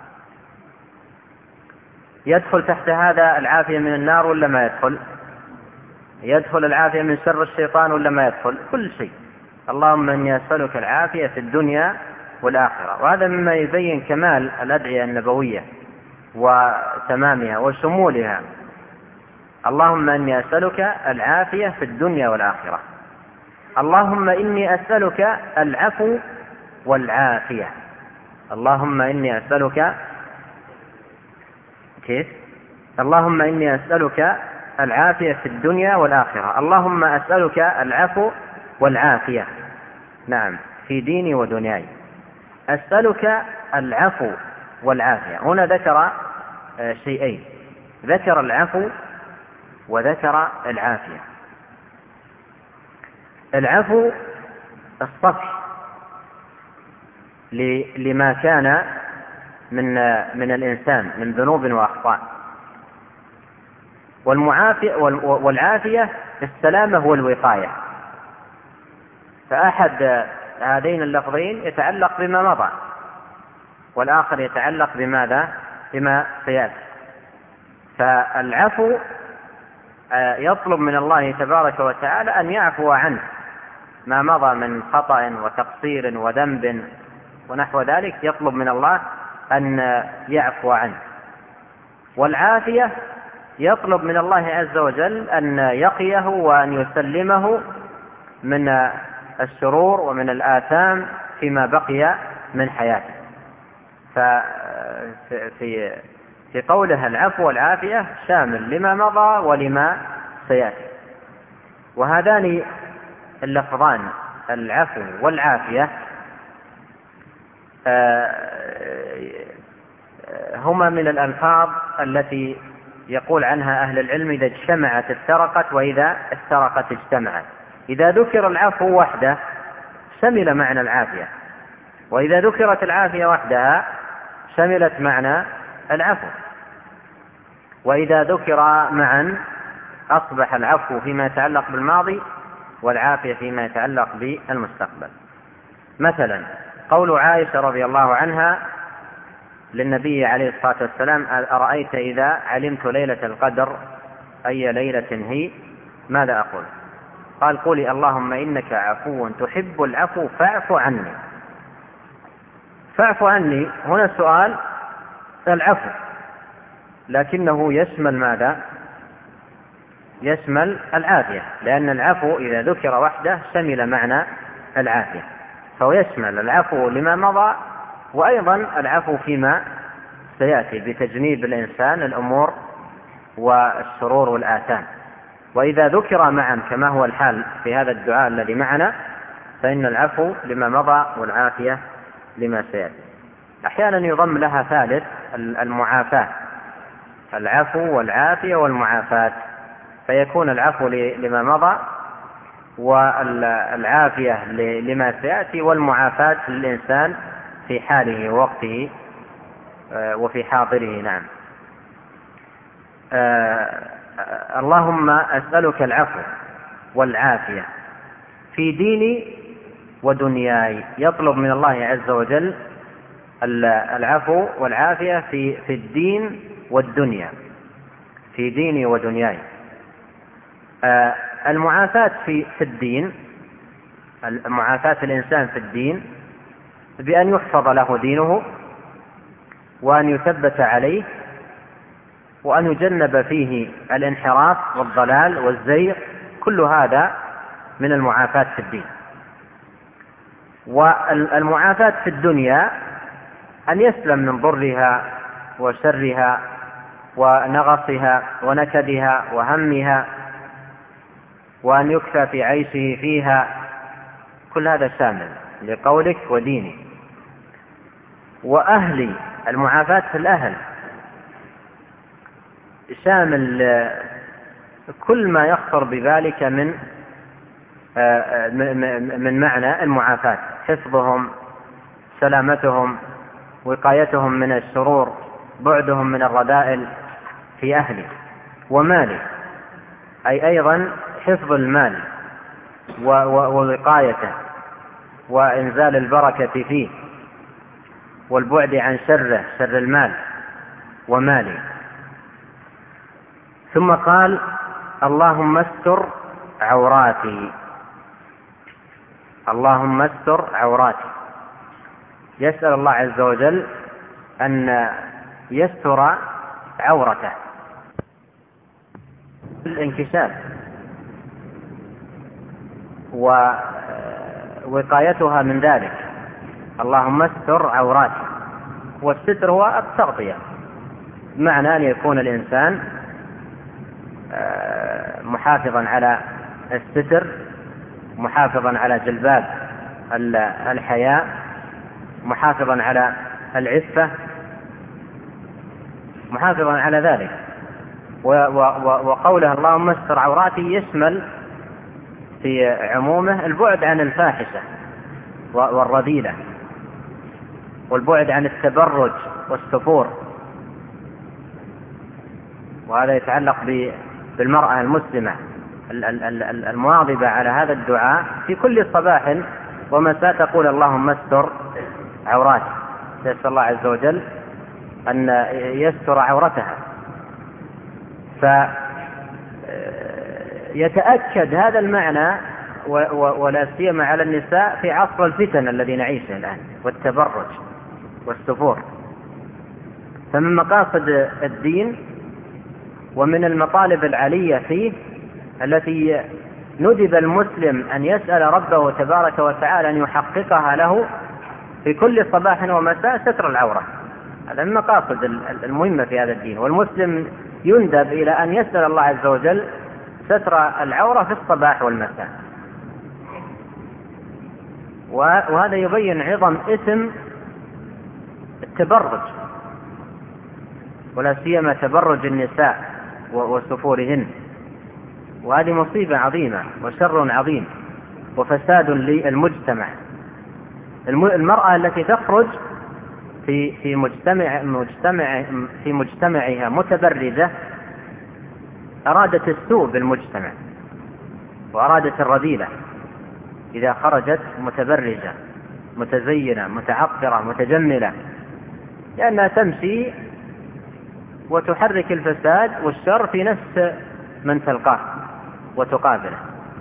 S2: يدخل تحت هذا العافية من النار ولا ما يدخل؟ يدخل العافية من شر الشيطان ولا ما يدخل؟ كل شيء. اللهم إني أسألك العافية في الدنيا والآخرة. وهذا مما يبين كمال الأدعية النبوية وتمامها وشمولها. اللهم إني أسألك العافية في الدنيا والآخرة. اللهم إني أسألك العفو والعافية. اللهم إني أسألك كيف؟ اللهم إني أسألك العافية في الدنيا والآخرة. اللهم أسألك العفو والعافية، نعم، في ديني ودنياي. أسألك العفو والعافية. هنا ذكر شيئين، ذكر العفو وذكر العافية. العفو الصفح لما كان من الإنسان من ذنوب وأخطاء. والعافية السلامة والوقاية. فأحد هذين اللفظين يتعلق بما مضى، والآخر يتعلق بماذا؟ بما سيأتي. فالعفو يطلب من الله تبارك وتعالى أن يعفو عنه ما مضى من خطأ وتقصير وذنب ونحو ذلك، يطلب من الله أن يعفو عنه. والعافية يطلب من الله عز وجل أن يقيه وأن يسلمه من الشرور ومن الآثام فيما بقي من حياته. في قولها العفو والعافية شامل لما مضى ولما سيأتي. وهذان اللفظان العفو والعافية هما من الألفاظ التي يقول عنها أهل العلم إذا اجتمعت افترقت وإذا افترقت اجتمعت. إذا ذكر العفو وحده شمل معنى العافية، وإذا ذكرت العافية وحدها شملت معنى العفو، وإذا ذكر معا أصبح العفو فيما يتعلق بالماضي والعافية فيما يتعلق بالمستقبل. مثلا قول عائشة رضي الله عنها للنبي عليه الصلاة والسلام: أرأيت إذا علمت ليلة القدر أي ليلة هي ماذا أقول؟ قال: قولي اللهم إنك عفو تحب العفو فاعف عني. فاعف عني هنا سؤال العفو، لكنه يشمل ماذا؟ يشمل العافية، لأن العفو إذا ذكر وحده شمل معنى العافية، فهو يشمل العفو لما مضى وأيضا العفو فيما سيأتي بتجنيب الإنسان الأمور والشرور والآثام. وإذا ذكر معا كما هو الحال في هذا الدعاء الذي معنا فإن العفو لما مضى والعافية لما سيأتي. أحيانا يضم لها ثالث المعافاة، العفو والعافية والمعافاة، فيكون العفو لما مضى والعافية لما سيأتي والمعافاة للإنسان في حاله ووقته وفي حاضره. نعم. اللهم أسألك العفو والعافية في ديني ودنياي. يطلب من الله عز وجل العفو والعافية في الدين والدنيا، في ديني ودنياي. المعافاة في الدين، معافاة الإنسان في الدين بأن يحفظ له دينه وأن يثبت عليه وأن يجنب فيه الانحراف والضلال والزيغ، كل هذا من المعافاة في الدين. والمعافاة في الدنيا أن يسلم من ضرها وشرها ونغصها ونكدها وهمها، وأن يكفى في عيشه فيها، كل هذا شامل لقولك وديني. وأهلي، المعافاة في الأهل شامل كل ما يخطر بذلك من معنى المعافاة: حفظهم، سلامتهم، وقايتهم من الشرور، بعدهم من الرذائل في أهلي. ومالي، أي أيضا حفظ المال ووقايته وإنزال البركة فيه والبعد عن شره، شر المال ومالي. ثم قال: اللهم استر عوراتي. اللهم استر عوراتي. يسأل الله عز وجل أن يستر عورته، الانكشاف ووقايتها من ذلك. اللهم استر عوراتي. والستر هو التغطية، بمعنى أن يكون الإنسان محافظا على الستر، محافظا على جلباب الحياء، محافظا على العفة، محافظا على ذلك. وقوله اللهم استر عوراتي يشمل في عمومه البعد عن الفاحشة والرذيلة، والبعد عن التبرج والسفور، وهذا يتعلق بالمرأة المسلمة المواظبة على هذا الدعاء في كل صباح ومساء، تقول اللهم استر عوراتي، يسأل الله عز وجل أن يستر عورتها. فيتأكد هذا المعنى ولا سيما على النساء في عصر الفتن الذي نعيشه الآن والتبرج والسفور. فمن مقاصد الدين ومن المطالب العالية فيه التي ندب المسلم أن يسأل ربه تبارك وتعالى أن يحققها له في كل صباح ومساء ستر العورة. هذا من المقاصد المهمة في هذا الدين، والمسلم يندب إلى أن يسأل الله عز وجل ستر العورة في الصباح والمساء. وهذا يبين عظم اسم التبرج، ولا سيما تبرج النساء وسفورهن، وهذه مصيبة عظيمة وشر عظيم وفساد للمجتمع. المرأة التي تخرج في مجتمعها متبرجة أرادت السوء بالمجتمع وأرادت الرذيلة إذا خرجت متبرجة متزينة متعطرة متجملة، لأنها تمشي وتحرك الفساد والشر في نفس من تلقاه وتقابله.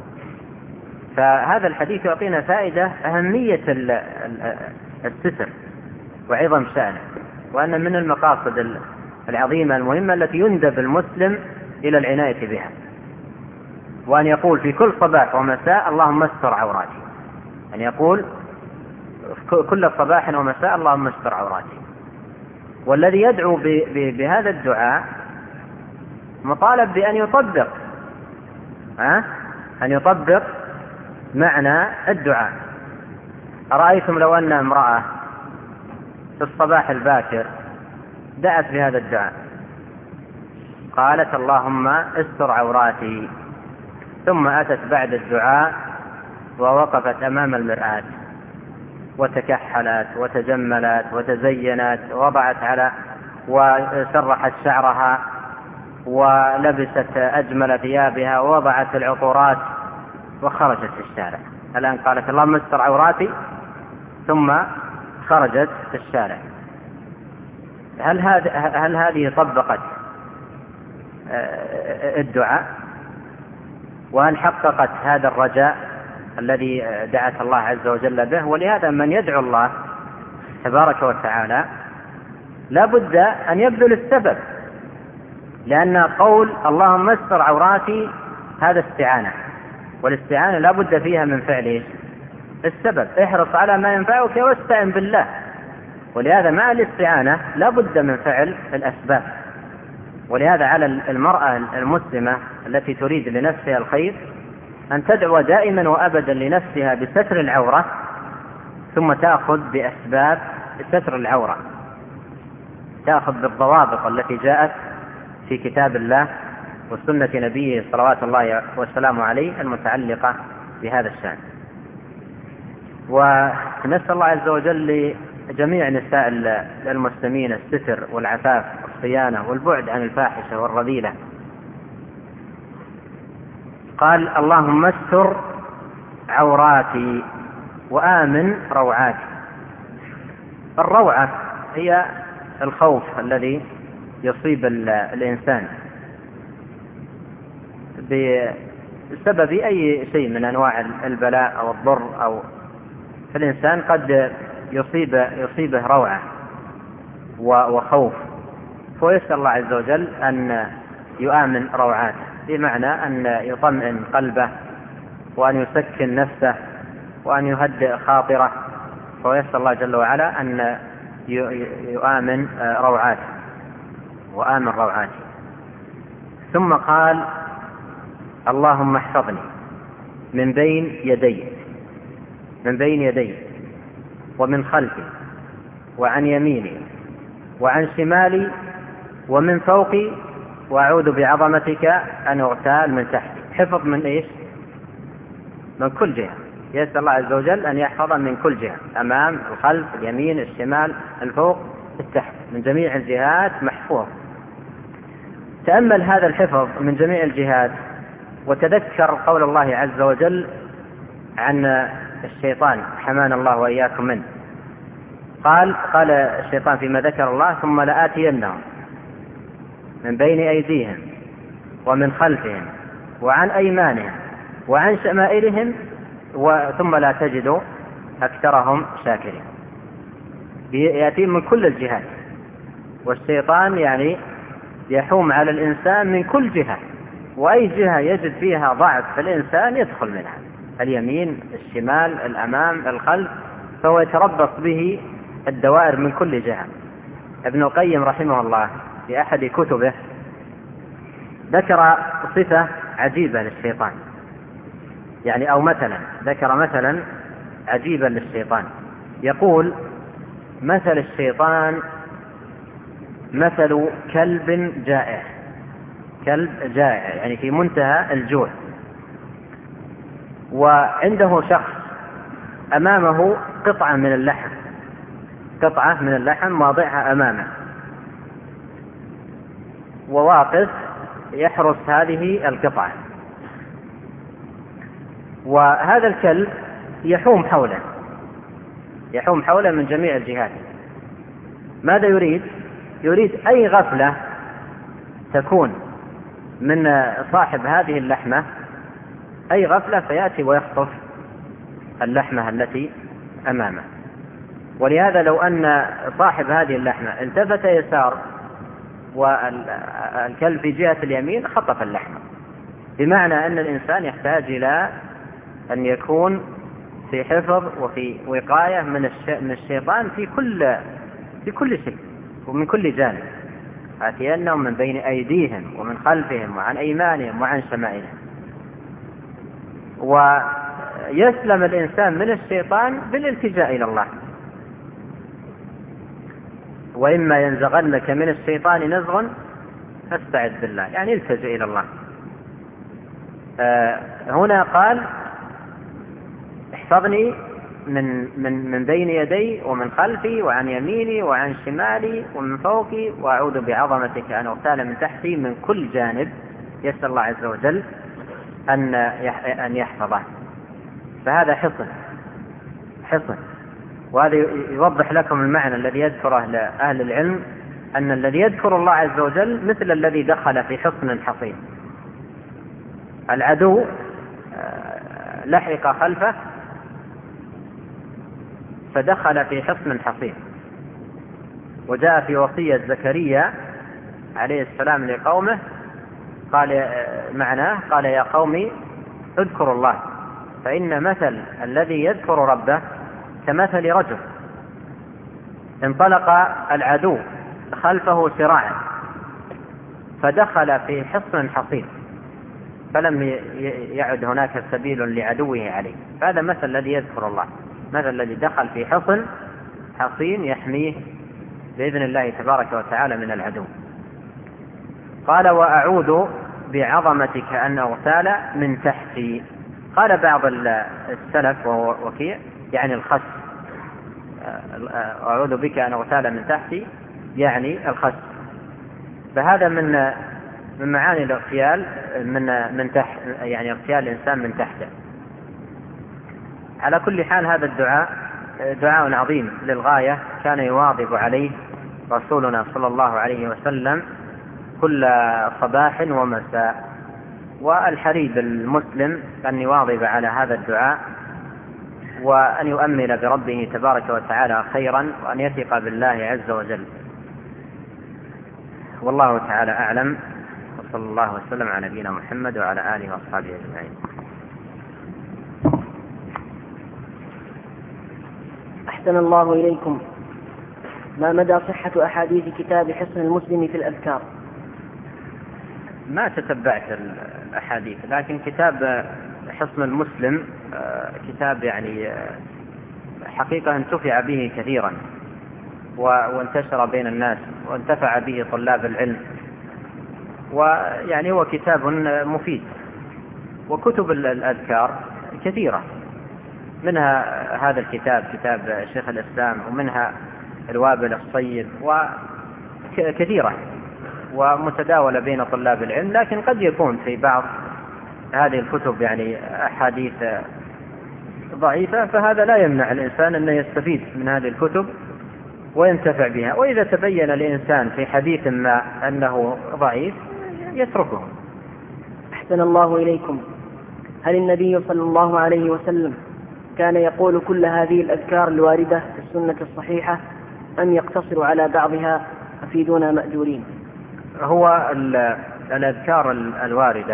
S2: فهذا الحديث يعطينا فائدة أهمية الستر وعظم شأنه، وأن من المقاصد العظيمة المهمة التي يندب المسلم إلى العناية بها، وأن يقول في كل صباح ومساء اللهم استر عوراتي، أن يقول كل صباح ومساء اللهم استر عوراتي. والذي يدعو بهذا الدعاء مطالب بأن يطبق معنى الدعاء. أرأيتم لو أن امرأة في الصباح الباكر دعت بهذا الدعاء، قالت اللهم استر عوراتي، ثم أتت بعد الدعاء ووقفت أمام المرآة وتكحلت وتجملت وتزينت وسرحت شعرها ولبست أجمل ثيابها ووضعت العطورات وخرجت في الشارع. الآن قالت اللهم استر عوراتي ثم خرجت في الشارع. هل هذه طبقت الدعاء؟ وهل حققت هذا الرجاء الذي دعت الله عز وجل به؟ ولهذا من يدعو الله تبارك وتعالى لا بد أن يبذل السبب، لأن قول اللهم استر عوراتي هذا استعانة، والاستعانة لا بد فيها من فعل السبب. احرص على ما ينفعك واستعن بالله. ولهذا مع الاستعانة لا بد من فعل الأسباب. ولهذا على المرأة المسلمة التي تريد لنفسها الخير أن تدعو دائما وأبدا لنفسها بستر العورة، ثم تأخذ بأسباب ستر العورة، تأخذ بالضوابط التي جاءت في كتاب الله وسنة نبيه صلوات الله والسلام عليه المتعلقة بهذا الشأن. ونسأل الله عز وجل لجميع نساء المسلمين الستر والعفاف والصيانة والبعد عن الفاحشة والرذيلة. قال اللهم استر عوراتي وآمن روعاتي. الروعة هي الخوف الذي يصيب الإنسان بسبب أي شيء من أنواع البلاء أو الضر، أو فالإنسان قد يصيبه روعة وخوف، فيسأل الله عز وجل أن يؤمن روعاته، بمعنى أن يطمئن قلبه وأن يسكن نفسه وأن يهدئ خاطره، فيسأل الله جل وعلا أن يؤمن روعاته وآمن روعاته. ثم قال اللهم احفظني من بين يدي ومن خلفي وعن يميني وعن شمالي ومن فوقي، وأعوذ بعظمتك أن أغتال من تحتي. حفظ من إيش؟ من كل جهة، يسأل الله عز وجل أن يحفظه من كل جهة، أمام، الخلف، اليمين، الشمال، الفوق، التحت، من جميع الجهات محفوظ. تأمل هذا الحفظ من جميع الجهات وتذكر قول الله عز وجل عن الشيطان حمانا الله وإياكم منه. قال الشيطان فيما ذكر الله: ثم لآتينهم من بين أيديهم ومن خلفهم وعن أيمانهم وعن شمائلهم ثم لا تجد أكثرهم شاكرين. يأتي من كل الجهات، والشيطان يعني يحوم على الإنسان من كل جهة، وأي جهة يجد فيها ضعف في الإنسان يدخل منها، اليمين، الشمال، الأمام، الخلف، فهو يتربص به الدوائر من كل جهة. ابن القيم رحمه الله في أحد كتبه ذكر صفة عجيبة للشيطان، يعني أو ذكر مثلا عجيبا للشيطان. يقول: مثل الشيطان مثل كلب جائع، كلب جائع يعني في منتهى الجوع، وعنده شخص أمامه قطعة من اللحم واضعها أمامه، وواقف يحرس هذه القطعة، وهذا الكلب يحوم حوله من جميع الجهات. ماذا يريد؟ يريد أي غفلة تكون من صاحب هذه اللحمة، أي غفلة، فيأتي ويخطف اللحمة التي أمامه. ولهذا لو أن صاحب هذه اللحمة التفت يسار والكلب في جهة اليمين خطف اللحمة، بمعنى أن الإنسان يحتاج إلى أن يكون في حفظ وفي وقاية من الشيطان في كل شيء ومن كل جانب. آتينهم من بين أيديهم ومن خلفهم وعن أيمانهم وعن شمائلهم. ويسلم الإنسان من الشيطان بالالتجاء إلى الله. وإما ينزغنك من الشيطان نزغ فاستعذ بالله، يعني التجئ إلى الله. هنا قال: احفظني من بين يدي ومن خلفي وعن يميني وعن شمالي ومن فوقي، وأعوذ بعظمتك أن أغتال من تحتي. من كل جانب يسأل الله عز وجل أن يحفظه. فهذا حصن. وهذا يوضح لكم المعنى الذي يذكره لأهل العلم، أن الذي يذكر الله عز وجل مثل الذي دخل في حصن حصين. العدو لحق خلفه فدخل في حصن حصين. وجاء في وصية زكريا عليه السلام لقومه، قال معناه: قال يا قوم اذكروا الله، فإن مثل الذي يذكر ربه كمثل رجل انطلق العدو خلفه سراعا فدخل في حصن حصين فلم يعد هناك سبيل لعدوه عليه. هذا مثل الذي يذكر الله، مثل الذي دخل في حصن حصين يحميه بإذن الله تبارك وتعالى من العدو. قال: وأعوذ بعظمتك أن أغتال من تحتي. قال بعض السلف وهو وكيع يعني الخس، أعوذ بك أن أغتال من تحتي يعني الخس. فهذا من معاني الاغتيال من تحت، يعني اغتيال الإنسان من تحته. على كل حال هذا الدعاء دعاء عظيم للغاية، كان يواظب عليه رسولنا صلى الله عليه وسلم كل صباح ومساء. والحري بالمسلم أن يواظب على هذا الدعاء، وأن يؤمل بربه تبارك وتعالى خيرا، وأن يثق بالله عز وجل. والله تعالى أعلم، وصلى الله وسلم على نبينا محمد وعلى آله وأصحابه أجمعين.
S1: أحسن الله إليكم. ما مدى صحة أحاديث كتاب حصن المسلم في الأذكار؟
S2: ما تتبعت الأحاديث، لكن كتاب حصن المسلم كتاب يعني حقيقة انتفع به كثيرا وانتشر بين الناس وانتفع به طلاب العلم، ويعني هو كتاب مفيد. وكتب الأذكار كثيرة، منها هذا الكتاب، كتاب شيخ الإسلام، ومنها الوابل الصيب، وكثيرة ومتداولة بين طلاب العلم. لكن قد يكون في بعض هذه الكتب يعني أحاديث ضعيفة، فهذا لا يمنع الإنسان أنه يستفيد من هذه الكتب وينتفع بها. وإذا تبين الإنسان في حديث ما أنه ضعيف يتركه.
S1: أحسن الله إليكم. هل النبي صلى الله عليه وسلم كان يقول كل هذه الأذكار الواردة في السنة الصحيحة أم يقتصر على بعضها؟ أفيدونا مأجورين.
S2: هو الأذكار الواردة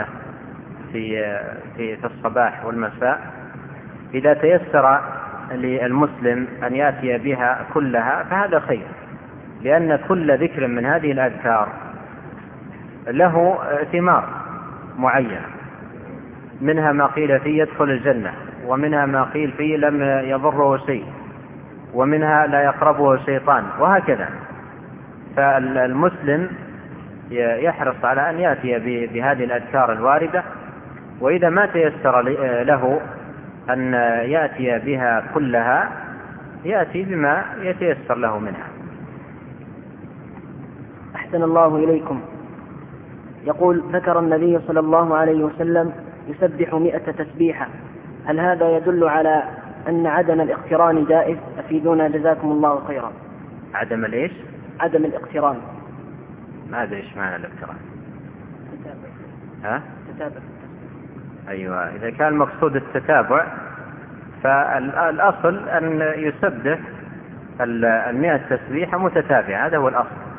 S2: في الصباح والمساء إذا تيسر للمسلم أن يأتي بها كلها فهذا خير، لأن كل ذكر من هذه الأذكار له ثمار معينة، منها ما قيل فيه يدخل الجنة، ومنها ما قيل فيه لم يضره شيء، ومنها لا يقربه شيطان، وهكذا. فالمسلم يحرص على أن يأتي بهذه الأذكار الواردة، وإذا ما تيسر له أن يأتي بها كلها يأتي بما يتيسر له منها.
S1: أحسن الله إليكم. يقول: ذكر النبي صلى الله عليه وسلم يسبح 100 تسبيحة، هل هذا يدل على أن عدم الاقتران جائز؟ أفيدونا جزاكم الله خيرا.
S2: عدم الإيش؟
S1: عدم الاقتران.
S2: ما أدري إيش معنى الاقتران.
S1: تتابع.
S2: أيوة، إذا كان المقصود التتابع فالأصل أن يسبح 100 تسبيحة متتابعة، هذا هو الأصل.